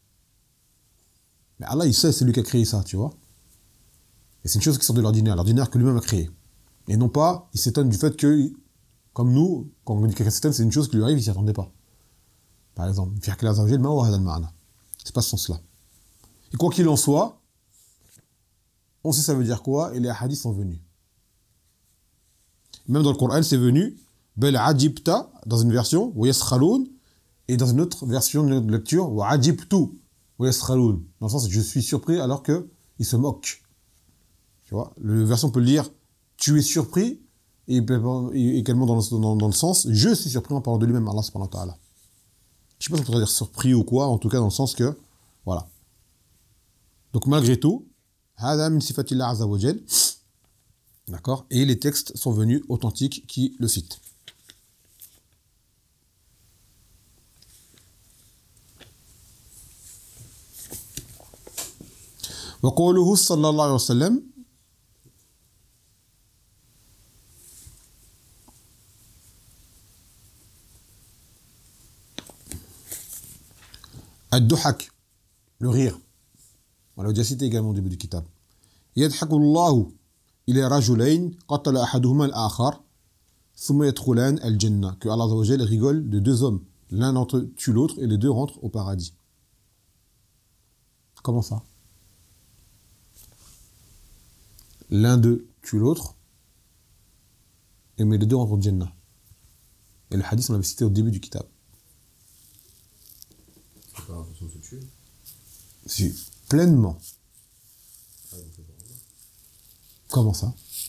Mais Allah il sait, c'est lui qui a créé ça, tu vois. Et c'est une chose qui sort de l'ordinaire, l'ordinaire que lui-même a créé. Et non pas, il s'étonne du fait que, comme nous, quand on dit quelqu'un s'étonne, c'est une chose qui lui arrive, il s'y attendait pas. Par exemple, c'est pas ce sens-là. Et quoi qu'il en soit, on sait ça veut dire quoi, et les hadiths sont venus. Même dans le Coran, c'est venu, bel ajibta, dans une version, wa yaskhaloun, et dans une autre version de lecture, wa ajibtu, wa yaskhaloun. Dans le sens, je suis surpris alors que il se moque. Tu vois, la version peut le dire, tu es surpris, et également dans le, dans, dans le sens, je suis surpris en parlant de lui-même, Allah subhanahu wa ta'ala. Je sais pas si on pourrait dire surpris ou quoi, en tout cas dans le sens que, voilà. Donc malgré tout, hada min sifatillah azza wa jal, d'accord, et les textes sont venus authentiques qui le citent. Wa qawluhu sallallahu alayhi wa sallam, Ad-duhak, le rire. On l'a déjà cité également au début du kitab. Yadhaku Allahu il est rajulayn qatala ahaduhuma al-akhar thumma yadkhulan al-jannah, que Allah Azza wa Jalla rigole de deux hommes, l'un d'entre eux tue l'autre et les deux rentrent au paradis. Comment ça? L'un d'eux tue l'autre et mais les deux rentrent au jannah. Et le hadith on l'avait cité au début du kitab. C'est pas l'intention de se tuer. Si, pleinement. Ah, donc c'est pas vrai. Comment ça?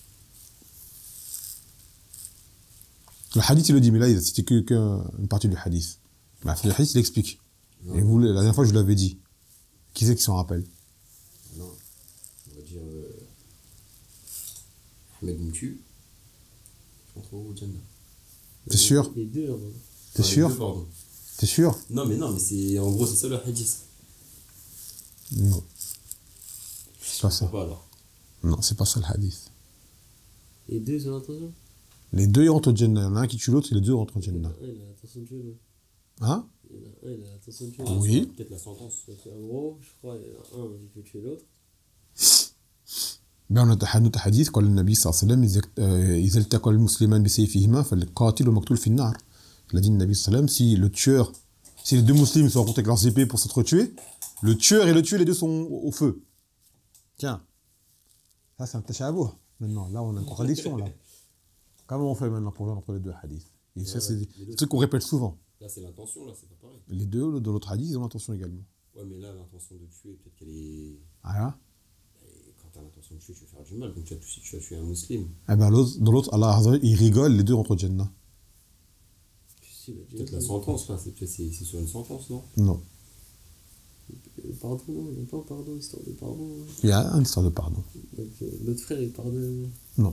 Le hadith il le dit, mais là il a cité que, que une partie du hadith. Mais le hadith il explique. Non. Et vous, la dernière fois je vous l'avais dit. Qui c'est qui s'en rappelle? Non. On va dire. Euh... Ahmed me tue. Je rentre au Jannah. T'es sûr? Les deux, hein. T'es Enfin, les sûr? deux, pardon. T'es sûr? Non, mais non, mais c'est. En gros, c'est ça le hadith. Non. C'est pas ça. Pas alors. Non, c'est pas ça le hadith. Les deux sont l'intention. Les deux ils rentrent au jannah. Il y en a un qui tue l'autre et les deux rentrent au Il y en jannah. a un, il a l'intention de tuer l'autre. Hein? Il y en a un, il a l'intention de tuer Ah, l'autre. Oui. c'est Peut-être la sentence. Donc, en gros, je crois, il y en a un, il peut tuer l'autre. Ben on a un autre hadith قال النبي صلى الله عليه وسلم إذا التقى المسلمان بسيفهما فالقاتل والمقتول في النار. Il a dit le Nabi sallallahu alayhi wa sallam, si le tueur, si les deux musulmans se rencontrent avec leurs épées pour s'entretuer, le tueur et le tué, les deux sont au feu. Tiens, ça c'est un tashabouh. Maintenant, là on a une contradiction là. Comment on fait maintenant pour voir entre les deux hadiths? Et ça c'est des trucs qu'on répète souvent. Là, c'est l'intention, là, c'est pas pareil. Les deux, dans l'autre hadith, ils ont l'intention également. Ouais, mais là, l'intention de tuer, peut-être qu'elle est. Ah là? Et quand t'as l'intention de tuer, tu vas faire du mal. Donc, tu vas, tu, tu vas tuer un musulman. Eh ben l'autre, dans l'autre, Allah Azza wa Jalla, il rigole, les deux rentrent au Jannah. Si, il a dit- Peut-être la sentence, là. C'est peut-être c'est, c'est sur une sentence, non? Non. Euh, Pardon, non, il n'y a pas pardon, histoire de pardon. hein. Il y a une histoire de pardon. Donc, euh, l'autre frère, il pardonne. Non.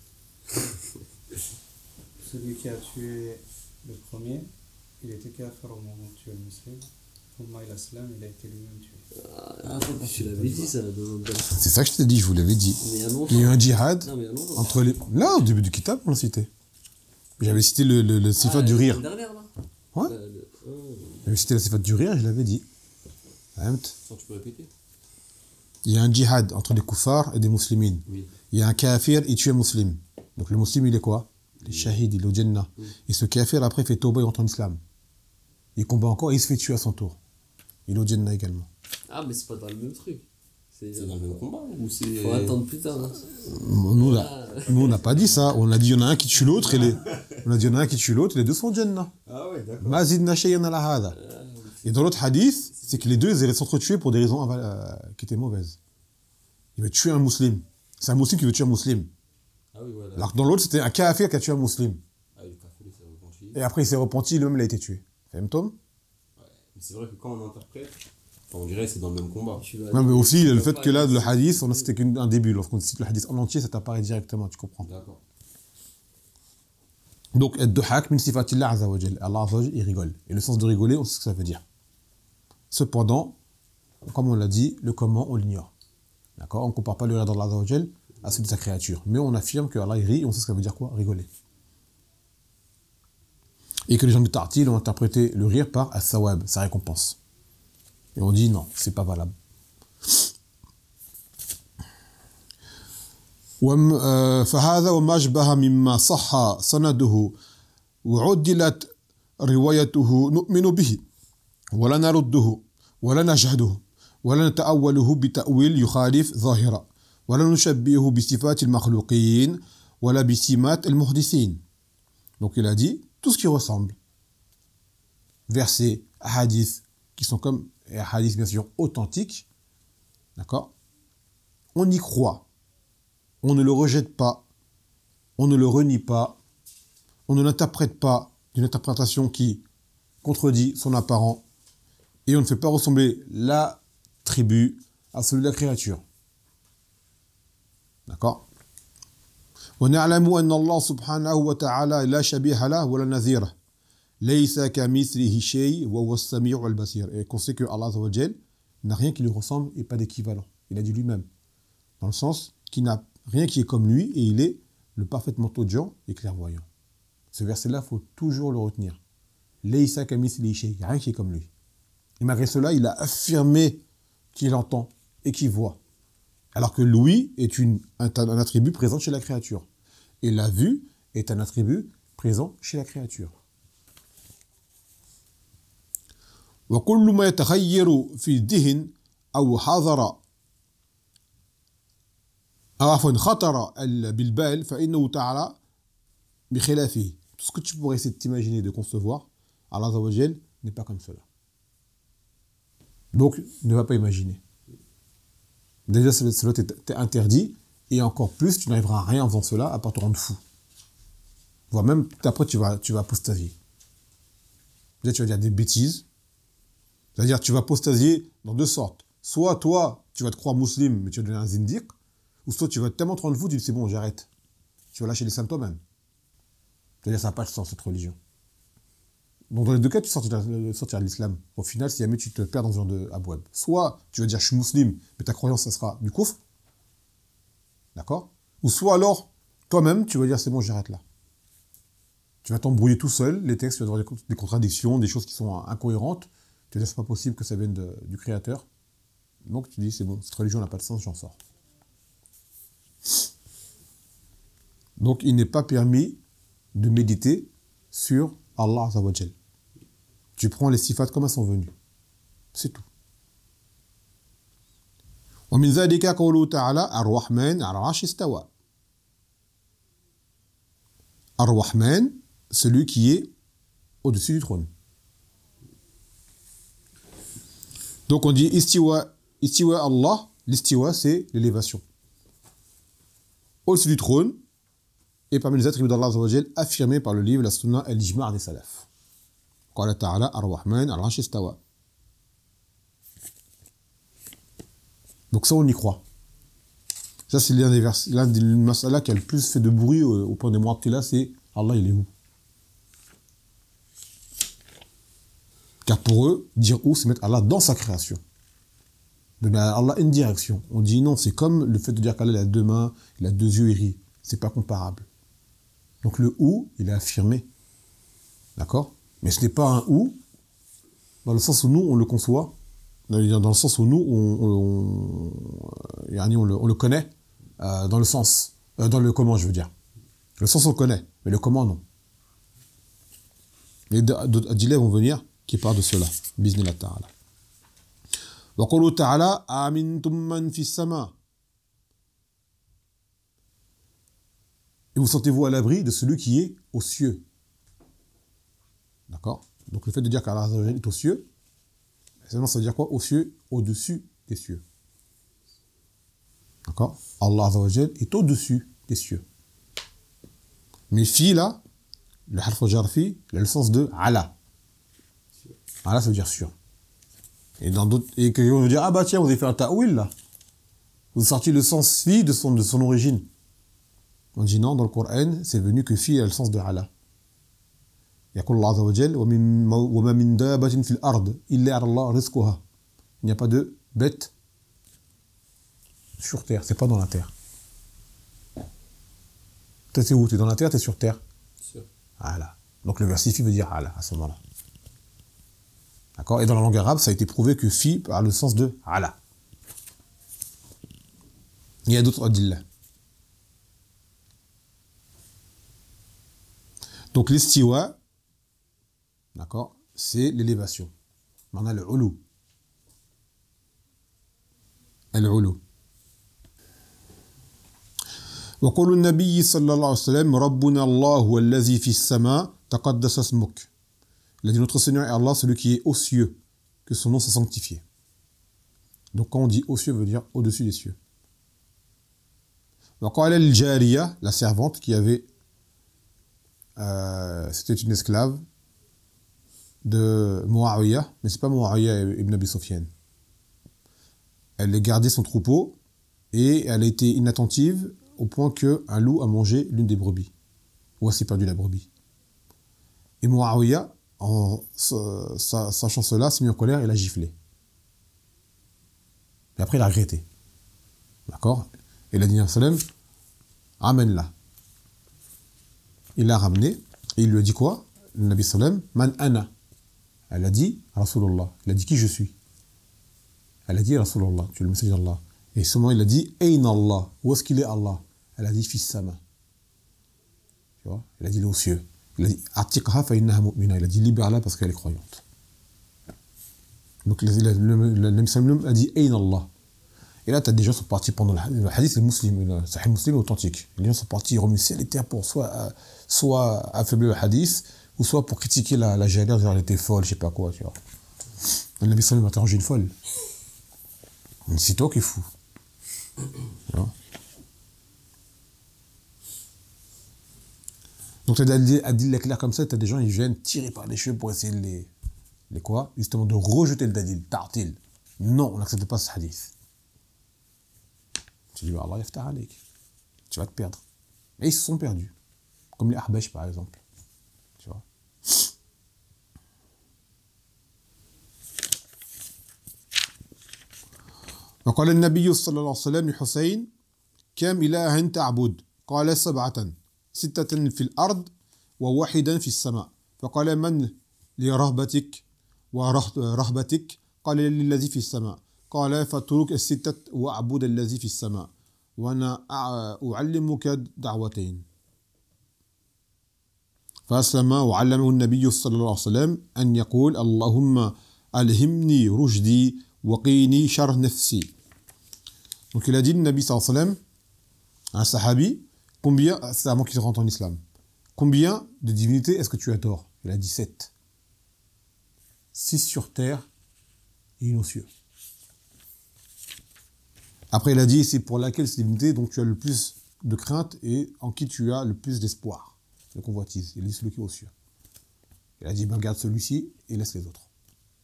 Celui qui a tué le premier, il était kafir au moment de tuer le musulman. Quand il a slam, il a été lui-même tué. Ah, tu l'avais dit ça, dans un bel. C'est ça que je t'ai dit, je vous l'avais dit. Mais il y a longtemps. Il y a eu un djihad Non, mais il y a longtemps. entre les... Là, au début du kitab, on l'a cité. J'avais cité le, le, le sifat Ah, du la rire. semaine dernière, là. Ouais. Là, le- ah. J'avais cité le sifat du rire, je l'avais dit. Fahmt. Sans, tu peux répéter? Il y a un djihad entre des koufars et des muslimines. Oui. Il y a un kafir, il tue un musulman. Donc le musulman, il est quoi? Il est shahid, il est au Jannah. Oui. Et ce kafir, après, il fait tauba, il rentre en islam. Il combat encore et il se fait tuer à son tour. Il est au Jannah également. Ah, mais c'est pas dans le même truc. C'est C'est dans le même combat ou c'est. Faut attendre plus tard. hein. Nous, là, Ah, nous, on n'a pas dit ça. On a dit il y en a un qui tue l'autre et les... On a dit il y en a un qui tue l'autre et les deux sont au Jannah. Ah ouais, d'accord. Ma zidna shay'an ala hada. Et dans l'autre hadith, c'est que les deux, ils allaient s'entretuer pour des raisons euh, qui étaient mauvaises. Il veut tuer un musulman. C'est un musulman qui veut tuer un musulman. Ah oui, voilà. Alors que dans l'autre, c'était un kafir qui a tué un musulman. Ah, le café, il s'est repenti. Et après, il s'est repenti, lui-même, il a été tué. Fahmtum? Mais c'est vrai que quand on interprète, enfin, on dirait que c'est dans le même combat. tu vas Non, mais aussi, tu le vas fait pas que là, aller- le hadith, on a c'était qu'un début. Lorsqu'on cite le hadith en entier, ça t'apparaît directement, tu comprends. D'accord. Donc, ad-duhak min sifatillah azza wa jal. Allah azza wa jal, il rigole. Et le sens de rigoler, on sait ce que ça veut dire. Cependant, comme on l'a dit, le comment, on l'ignore. D'accord? On ne compare pas le rire d'Allah azza wa jal à celui de sa créature. Mais on affirme que Allah il rit et on sait ce que ça veut dire quoi? Rigoler. Et que les gens du Tartil ont interprété le rire par as-sawab, sa récompense. Et on dit non, c'est pas valable. وم- آه، فهذا وما أشبه مما صح سنده وعدلت روايته نؤمن به ولا نرده ولا نجحده ولا نتأوله بتأويل يخالف ظاهرة ولا نشبهه بصفات المخلوقين ولا بسمات المحدثين. Donc il a dit tout ce qui ressemble. Versets, hadiths, qui sont comme et hadiths bien sûr authentiques, d'accord? On y croit. On ne le rejette pas, on ne le renie pas, on ne l'interprète pas d'une interprétation qui contredit son apparent, et on ne fait pas ressembler la tribu à celui de la créature. D'accord? ونعلم أن الله سبحانه وتعالى لا شبيه له ولا نظيره ليس كمثله شيء وهو السميع البصير. Et qu'on sait que Allah Azza wa Jal n'a rien qui lui ressemble et pas d'équivalent. Il a dit lui-même, dans le sens qu'il n'a rien qui est comme lui et il est le parfaitement audient et clairvoyant. Ce verset-là, il faut toujours le retenir. Laysa kamithlihi shay, il n'y a rien qui est comme lui. Et malgré cela, il a affirmé qu'il entend et qu'il voit. Alors que l'ouïe est une, un, un attribut présent chez la créature. Et la vue est un attribut présent chez la créature. وكل ما يتغير في الذهن أو حضر أو عفوا خطر بالبال فإنه تعالى بخلافه. Tout ce que tu pourrais essayer de t'imaginer, de concevoir, Allah Azza wa Jal n'est pas comme cela. Donc, ne va pas imaginer. Déjà, cela t'est interdit, et encore plus, tu n'arriveras à rien en faisant cela, à part te rendre fou. Voire même, après, tu vas, tu vas apostasier. Déjà, tu vas dire des bêtises. C'est-à-dire, tu vas apostasier dans deux sortes. Soit, toi, tu vas te croire musulman, mais tu vas devenir un zindiq, ou soit, tu vas tellement te rendre fou, tu dis, c'est bon, j'arrête. Tu vas lâcher l'islam toi-même. C'est-à-dire, ça n'a pas de sens, cette religion. Donc, dans les deux cas, tu sortiras, sortiras de l'islam. Au final, si jamais tu te perds dans un genre de abouab. Soit, tu vas dire, je suis musulman, mais ta croyance, ça sera du kufr. D'accord? Ou soit alors, toi-même, tu vas dire, c'est bon, j'arrête là. Tu vas t'embrouiller tout seul, les textes, tu vas avoir des, des contradictions, des choses qui sont incohérentes. Tu vas dire, c'est pas possible que ça vienne de, du Créateur. Donc, tu dis, c'est bon, cette religion n'a pas de sens, j'en sors. Donc, il n'est pas permis de méditer sur Allah Azza wa Jal. Tu prends les sifat comme elles sont venues. C'est tout. ومن ذلك قوله تعالى الرحمن على العرش استوى. الرحمن, celui qui est au-dessus du trône. Donc on dit istiwa, istiwa Allah, l'istiwa c'est l'élévation. Au-dessus du trône, et parmi les attributs d'Allah Azza wa Jal affirmés par le livre, la sunna et l'ijma' des salaf. قال تعالى الرحمن على العرش استوى. Donc ça on y croit. Ça c'est l'un des versets, l'un des masala qui a le plus fait de bruit au, au point des mu'attila, c'est Allah il est où? Car pour eux, dire où, c'est mettre Allah dans sa création. Donner à Allah une direction. On dit non, c'est comme le fait de dire qu'Allah il a deux mains, il a deux yeux, il rit. C'est pas comparable. Donc le où, il est affirmé. D'accord? Mais ce n'est pas un où, dans le sens où nous, on le conçoit, dans le sens où nous, on, on, on, on, le, on le connaît, euh, dans le sens, euh, dans le comment, je veux dire. Le sens, on le connaît, mais le comment, non. Les d'autres adilés vont venir qui parlent de cela. Bismillah ta'ala. Wa qawlu ta'ala, amintum man fis sama. Et vous sentez-vous à l'abri de celui qui est aux cieux. D'accord? Donc le fait de dire qu'Allah est aux cieux, ça veut dire quoi? Aux cieux, au-dessus des cieux. D'accord? Allah est au-dessus des cieux. Mais fi là, le harf jarfi, il a le sens de ala. Ala, ça veut dire sûr. Et dans d'autres, et quelqu'un veut dire, ah bah tiens, vous avez fait un ta'wil là. Vous sortez le sens fi de son, de son origine. On dit non, dans le Coran, c'est venu que fi a le sens de ala. يقول الله عز وجل وما من دابة في الأرض إلا على الله رزقها. Il n'y a pas de bête sur terre, c'est pas dans la terre. Toi, c'est où? T'es dans la terre, t'es sur terre. Sûr. Voilà. Donc le verset fi veut dire ala à ce moment-là. D'accord? Et dans la langue arabe, ça a été prouvé que fi a le sens de ala. Il y a d'autres adillah. Donc l'istiwa, d'accord, c'est l'élévation. Maintenant le ulu. العلو. وقول النبي صلى الله عليه وسلم ربنا الله هو الذي في السماء تقدس اسمك. Il a dit notre Seigneur est Allah, celui qui est aux cieux, que son nom soit sanctifié. Donc quand on dit aux cieux, veut dire au-dessus des cieux. وقال الجارية, la servante qui avait, euh, c'était une esclave de Muawiyah, mais c'est pas Muawiyah ibn Abi Sufyan. Elle a gardé son troupeau et elle a été inattentive au point qu'un loup a mangé l'une des brebis. Ou a perdu la brebis. Et Muawiyah, en sachant cela, s'est mis en colère et l'a giflé. Et après, il a regretté. D'accord? Et il a dit à Salem, ramène-la. Il l'a ramené et il lui a dit quoi? Le Nabi Salem, man ana. Elle a dit, Rasulullah. Il a dit qui je suis? Elle a dit, Rasulullah, tu es le messager d'Allah. Et seulement il a dit Ayn Allah. Où est-ce qu'il est Allah? Elle a dit Fis sama. Tu vois? Elle a dit il est aux cieux. Il a dit Atiqha fa innaha mu'mina. Il a dit libère-la parce qu'elle est croyante. Donc le, le, le, le Nabi sallam a dit Ayn Allah. Et là, tu as des gens qui sont partis pendant le, le hadith, c'est muslim, le sahih muslim est authentique. Les gens sont partis remuer ciel et terre pour soit, euh, soit affaiblir le hadith, ou soit pour critiquer la, la jahiliya, genre elle était folle, je sais pas quoi, tu vois. Le Nabi sallam a interrogé une folle. C'est toi qui es fou. Tu vois. Donc tu as des adil clairs comme ça, tu as des gens qui viennent tirer par les cheveux pour essayer de les, les quoi, justement de rejeter le dadil, ta'til. Non, on n'accepte pas ce hadith. Tu dis, Allah yaftah alik. Tu vas te perdre. Et ils se sont perdus. Comme les Ahbash, par exemple. Tu vois. وقال النبي صلى الله عليه وسلم لحسين كم إلها تعبد؟ قال سبعة ستة في الأرض وواحدا في السماء فقال من لرهبتك ورهبتك قال للذي في السماء قال فاترك الستة وأعبد الذي في السماء وأنا أعلمك دعوتين فأسلم وعلمه النبي صلى الله عليه وسلم أن يقول اللهم ألهمني رشدي وقيني شر نفسي. Donc il a dit le Nabi sallallahu alayhi wa sallam à un sahabi, combien, c'est avant qu'il rentre en islam, combien de divinités est-ce que tu adores? Il a dit sept. Six sur terre et une aux cieux. Après, il a dit, c'est pour laquelle cette divinité dont tu as le plus de crainte et en qui tu as le plus d'espoir, de convoitise. Il a dit celui qui est aux cieux. Il a dit, ben garde celui-ci et laisse les autres.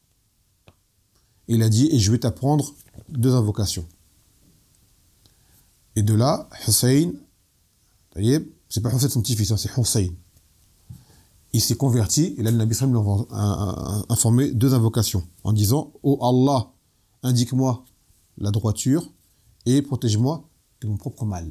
Et il a dit, et je vais t'apprendre deux invocations. Et de là, Hussein, c'est pas Hussein son petit-fils, c'est Hussein. Il s'est converti, et là le Nabi sallam lui a informé deux invocations, en disant, ô oh Allah, indique-moi la droiture, et protège-moi de mon propre mal.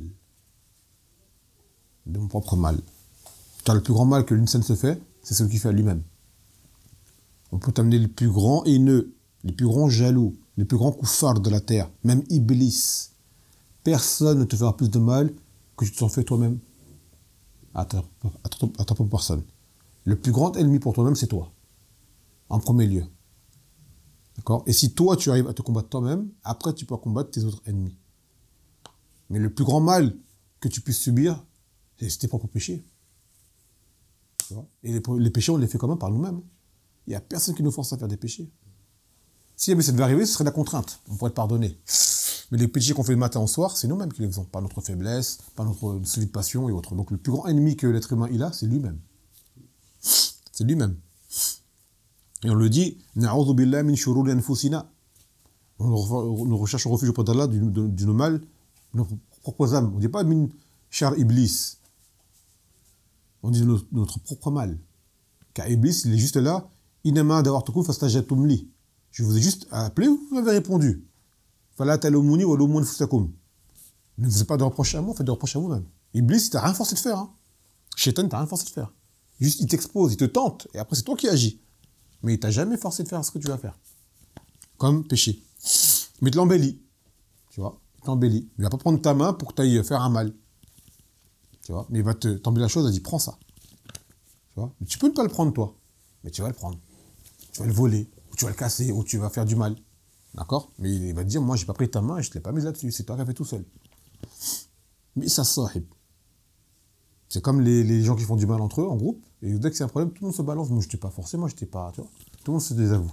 De mon propre mal. Car le plus grand mal que l'insan se fait, c'est celui qui fait à lui-même. On peut t'amener les plus grands haineux, les plus grands jaloux, les plus grands koufars de la terre, même Iblis. Personne ne te fera plus de mal que tu t'en fais toi-même à ta, à ta, à ta propre personne. Le plus grand ennemi pour toi-même, c'est toi. En premier lieu. D'accord? Et si toi, tu arrives à te combattre toi-même, après, tu peux combattre tes autres ennemis. Mais le plus grand mal que tu puisses subir, c'est tes propres péchés. Tu vois? Et les, les péchés, on les fait comment? Par nous-mêmes. Il n'y a personne qui nous force à faire des péchés. Si jamais ça devait arriver, ce serait la contrainte. On pourrait te pardonner. Mais les péchés qu'on fait le matin au soir, c'est nous-mêmes qui les faisons. Par notre faiblesse, par notre solide passion et autres. Donc le plus grand ennemi que l'être humain il a, c'est lui-même. C'est lui-même. Et on le dit, Na'udhu billahi min shururi anfusina. On recherche un refuge auprès d'Allah du, du, du mal, de nos propres âmes. On ne dit pas min shar iblis. On dit notre, notre propre mal. Car Iblis, il est juste là. Inama dawartukum fastajatum li. Je vous ai juste appelé, vous m'avez répondu. Fala talumuni wa lumun fusakum. Ne faites pas de reproches à moi, faites des reproches à vous-même. Iblis, il t'a rien forcé de faire. Hein. Shaitan, il t'a rien forcé de faire. Juste, il t'expose, il te tente, et après, c'est toi qui agis. Mais il t'a jamais forcé de faire ce que tu vas faire. Comme péché. Mais il te l'embellit. Tu vois, il t'embellit. Il va pas prendre ta main pour que tu ailles faire un mal. Tu vois, mais il va te t'embellir la chose, il va dire, prends ça. Tu vois, mais tu peux ne pas le prendre, toi. Mais tu vas le prendre. Tu vas le voler, ou tu vas le casser, ou tu vas faire du mal. D'accord? Mais il va te dire, moi, j'ai pas pris ta main et je te l'ai pas mise là-dessus. C'est toi qui as fait tout seul. Mais ça sahib. C'est comme les, les gens qui font du mal entre eux, en groupe, et dès que c'est un problème, tout le monde se balance. Moi, je t'ai pas forcé, moi, je t'ai pas, tu vois. Tout le monde se désavoue.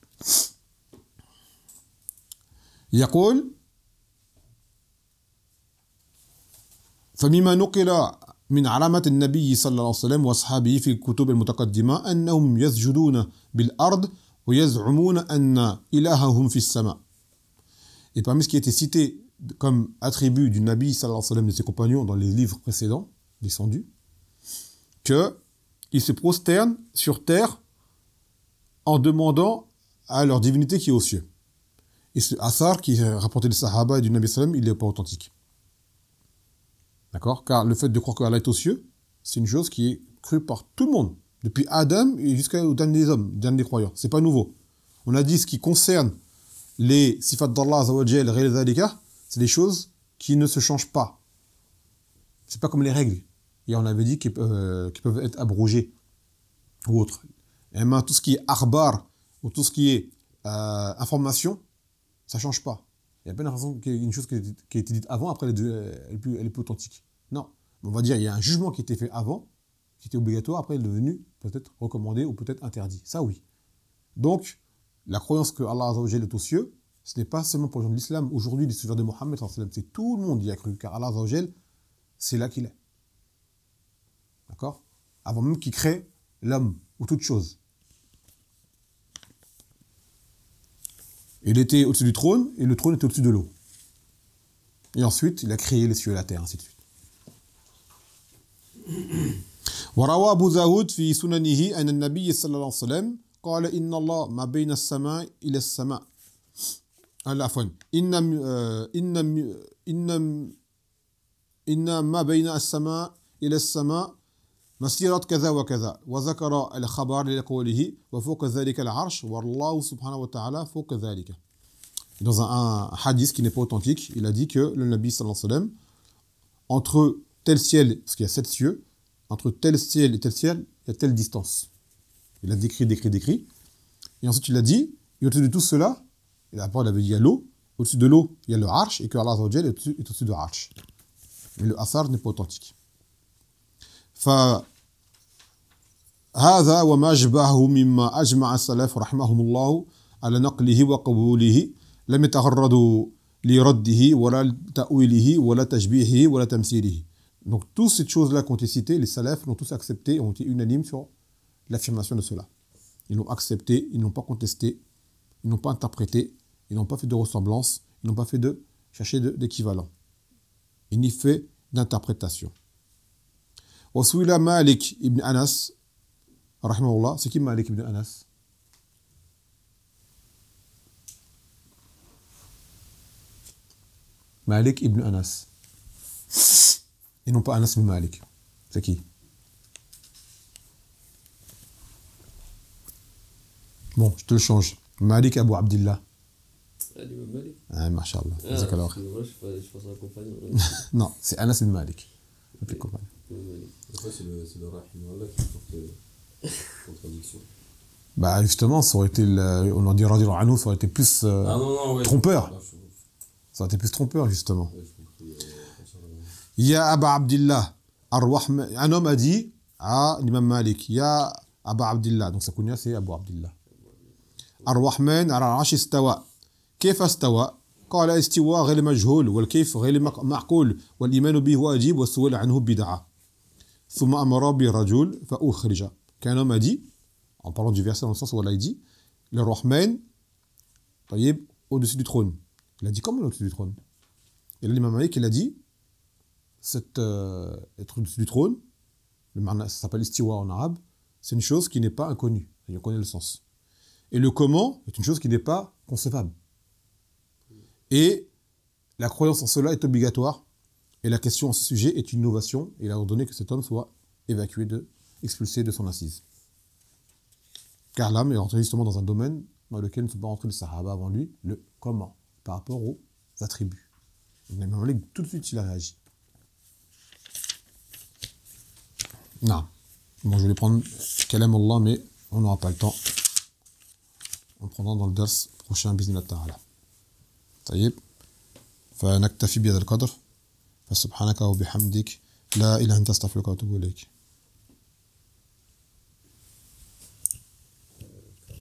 يقول فمما نقل من علامة النبي صلى الله عليه وسلم وأصحابه في الكتب المتقدمة أنهم يسجدون بالأرض ويزعمون أن إلههم في السماء. Et parmi ce qui a été cité comme attribut du Nabi sallallahu alayhi wa sallam et de ses compagnons dans les livres précédents, descendus, qu'ils se prosternent sur terre en demandant à leur divinité qui est aux cieux. Et ce Athar qui est rapporté des Sahaba et du Nabi sallam, il n'est pas authentique. D'accord? Car le fait de croire qu'Allah est aux cieux, c'est une chose qui est crue par tout le monde, depuis Adam et jusqu'au dernier des hommes, dernier des croyants. C'est pas nouveau. On a dit ce qui concerne les sifat d'Allah azza wa jalla, c'est des choses qui ne se changent pas. C'est pas comme les règles. Et on avait dit qu'ils peuvent, qu'ils peuvent être abrogées ou autres. Et maintenant, tout ce qui est akhbar ou tout ce qui est euh, information, ça change pas. Il y a pas une raison qu'il y ait une chose qui a, été, qui a été dite avant, après elle est, de, elle, est plus, elle est plus authentique. Non. On va dire il y a un jugement qui a été fait avant, qui était obligatoire, après il est devenu peut-être recommandé ou peut-être interdit. Ça oui. Donc, la croyance que Allah Azza wa Jalla est aux cieux, ce n'est pas seulement pour les gens de l'islam. Aujourd'hui, les suiveurs de Mohammed, c'est tout le monde y a cru, car Allah Azza wa Jalla, c'est là qu'il est. D'accord? Avant même qu'il crée l'homme ou toute chose. Il était au-dessus du trône, et le trône était au-dessus de l'eau. Et ensuite, il a créé les cieux et la terre, ainsi de suite. وروى أبو داود في سننه أن النبي صلى الله عليه وسلم قال إن الله ما بين السماء إلى السماء عفوا إن إن إن إن ما بين السماء إلى السماء مسيرة كذا وكذا وذكر الخبر لقوله وفوق ذلك العرش والله سبحانه وتعالى فوق ذلك. Dans un, un hadith qui n'est pas authentique, il a dit que le Nabi sallallahu alayhi wa sallam, entre tel ciel, parce qu'il y a sept cieux, entre tel ciel et tel ciel, il y a telle distance. Il a décrit, décrit, décrit. Et ensuite il a dit, et au-dessus de tout cela, et d'abord il avait dit il y a l'eau, au-dessus de l'eau il y a le arsh, et que Allah Azza wa Jalla est au-dessus, est au-dessus de arsh. Mais le athar n'est pas authentique. فهذا وما أشبهه مما أجمع السلف رحمهم الله على نقله وقبوله لم يتعرضوا لرده ولا لتأويله ولا تشبيهه ولا تمثيله. Donc toutes ces choses-là qui ont été citées, les salafs l'ont tous accepté et ont été unanimes sur l'affirmation de cela. Ils l'ont accepté, ils n'ont pas contesté, ils n'ont pas interprété, ils n'ont pas fait de ressemblance, ils n'ont pas fait de chercher de, d'équivalent. Ils n'y fait d'interprétation. وسئل مالك ابن أنس رحمه الله. C'est qui Malik ibn Anas? Malik ibn Anas. Et non pas Anas ibn Malik. C'est qui? Bon, je te le change. Malik Abu Abdillah. Ah, l'imam Malik. Ah, mashallah. Ah, Jazakallah. moi, je pense à un compagnon. Non, c'est Anas ibn Malik. Okay. Après, c'est le, c'est le Rahim Allah qui porte euh, contradiction. Bah, justement, ça aurait été, le, on en dirait radiyallahu anhu, ça aurait été plus euh, ah, non, non, ouais, trompeur. Non, je... Ça aurait été plus trompeur, justement. Ouais, je compris, euh, Ya Aba Abdillah, Ar-Rahman. Un homme a dit à l'imam Malik, Ya Aba Abdillah. Donc sa kunya, c'est Abu Abdillah. Ar-Rahman ala al-arsh istawa. كيف استوى؟ قال استواء غير مجهول والكيف غير معقول والإيمان به واجب والسؤال عنه بدعة ثم أمر برجل فأخرج. Qu'un homme a dit, en parlant du verset dans le sens où Allah dit, le Rahman, taïb, au-dessus du trône. Il a dit comment au-dessus du trône? Et là l'imam Malik il a dit, cet, euh, être au-dessus du trône, le marna, ça s'appelle istiwa en arabe, c'est une chose qui n'est pas inconnue, on connaît le sens. Et le comment est une chose qui n'est pas concevable. Et la croyance en cela est obligatoire. Et la question en ce sujet est une innovation. Et il a ordonné que cet homme soit évacué, de, expulsé de son assise. Car l'âme est rentrée justement dans un domaine dans lequel ne sont pas rentrés les Sahaba avant lui, le comment, par rapport aux attributs. L'imam Malik, tout de suite, il a réagi. Non. Bon, je vais prendre Kalam Allah, mais on n'aura pas le temps. On le prendra dans le dars prochain, Bismillah ta'ala. طيب فنكتفي بهذا القدر فسبحانك وبحمدك لا إله إلا أنت أستغفرك وأتوب إليك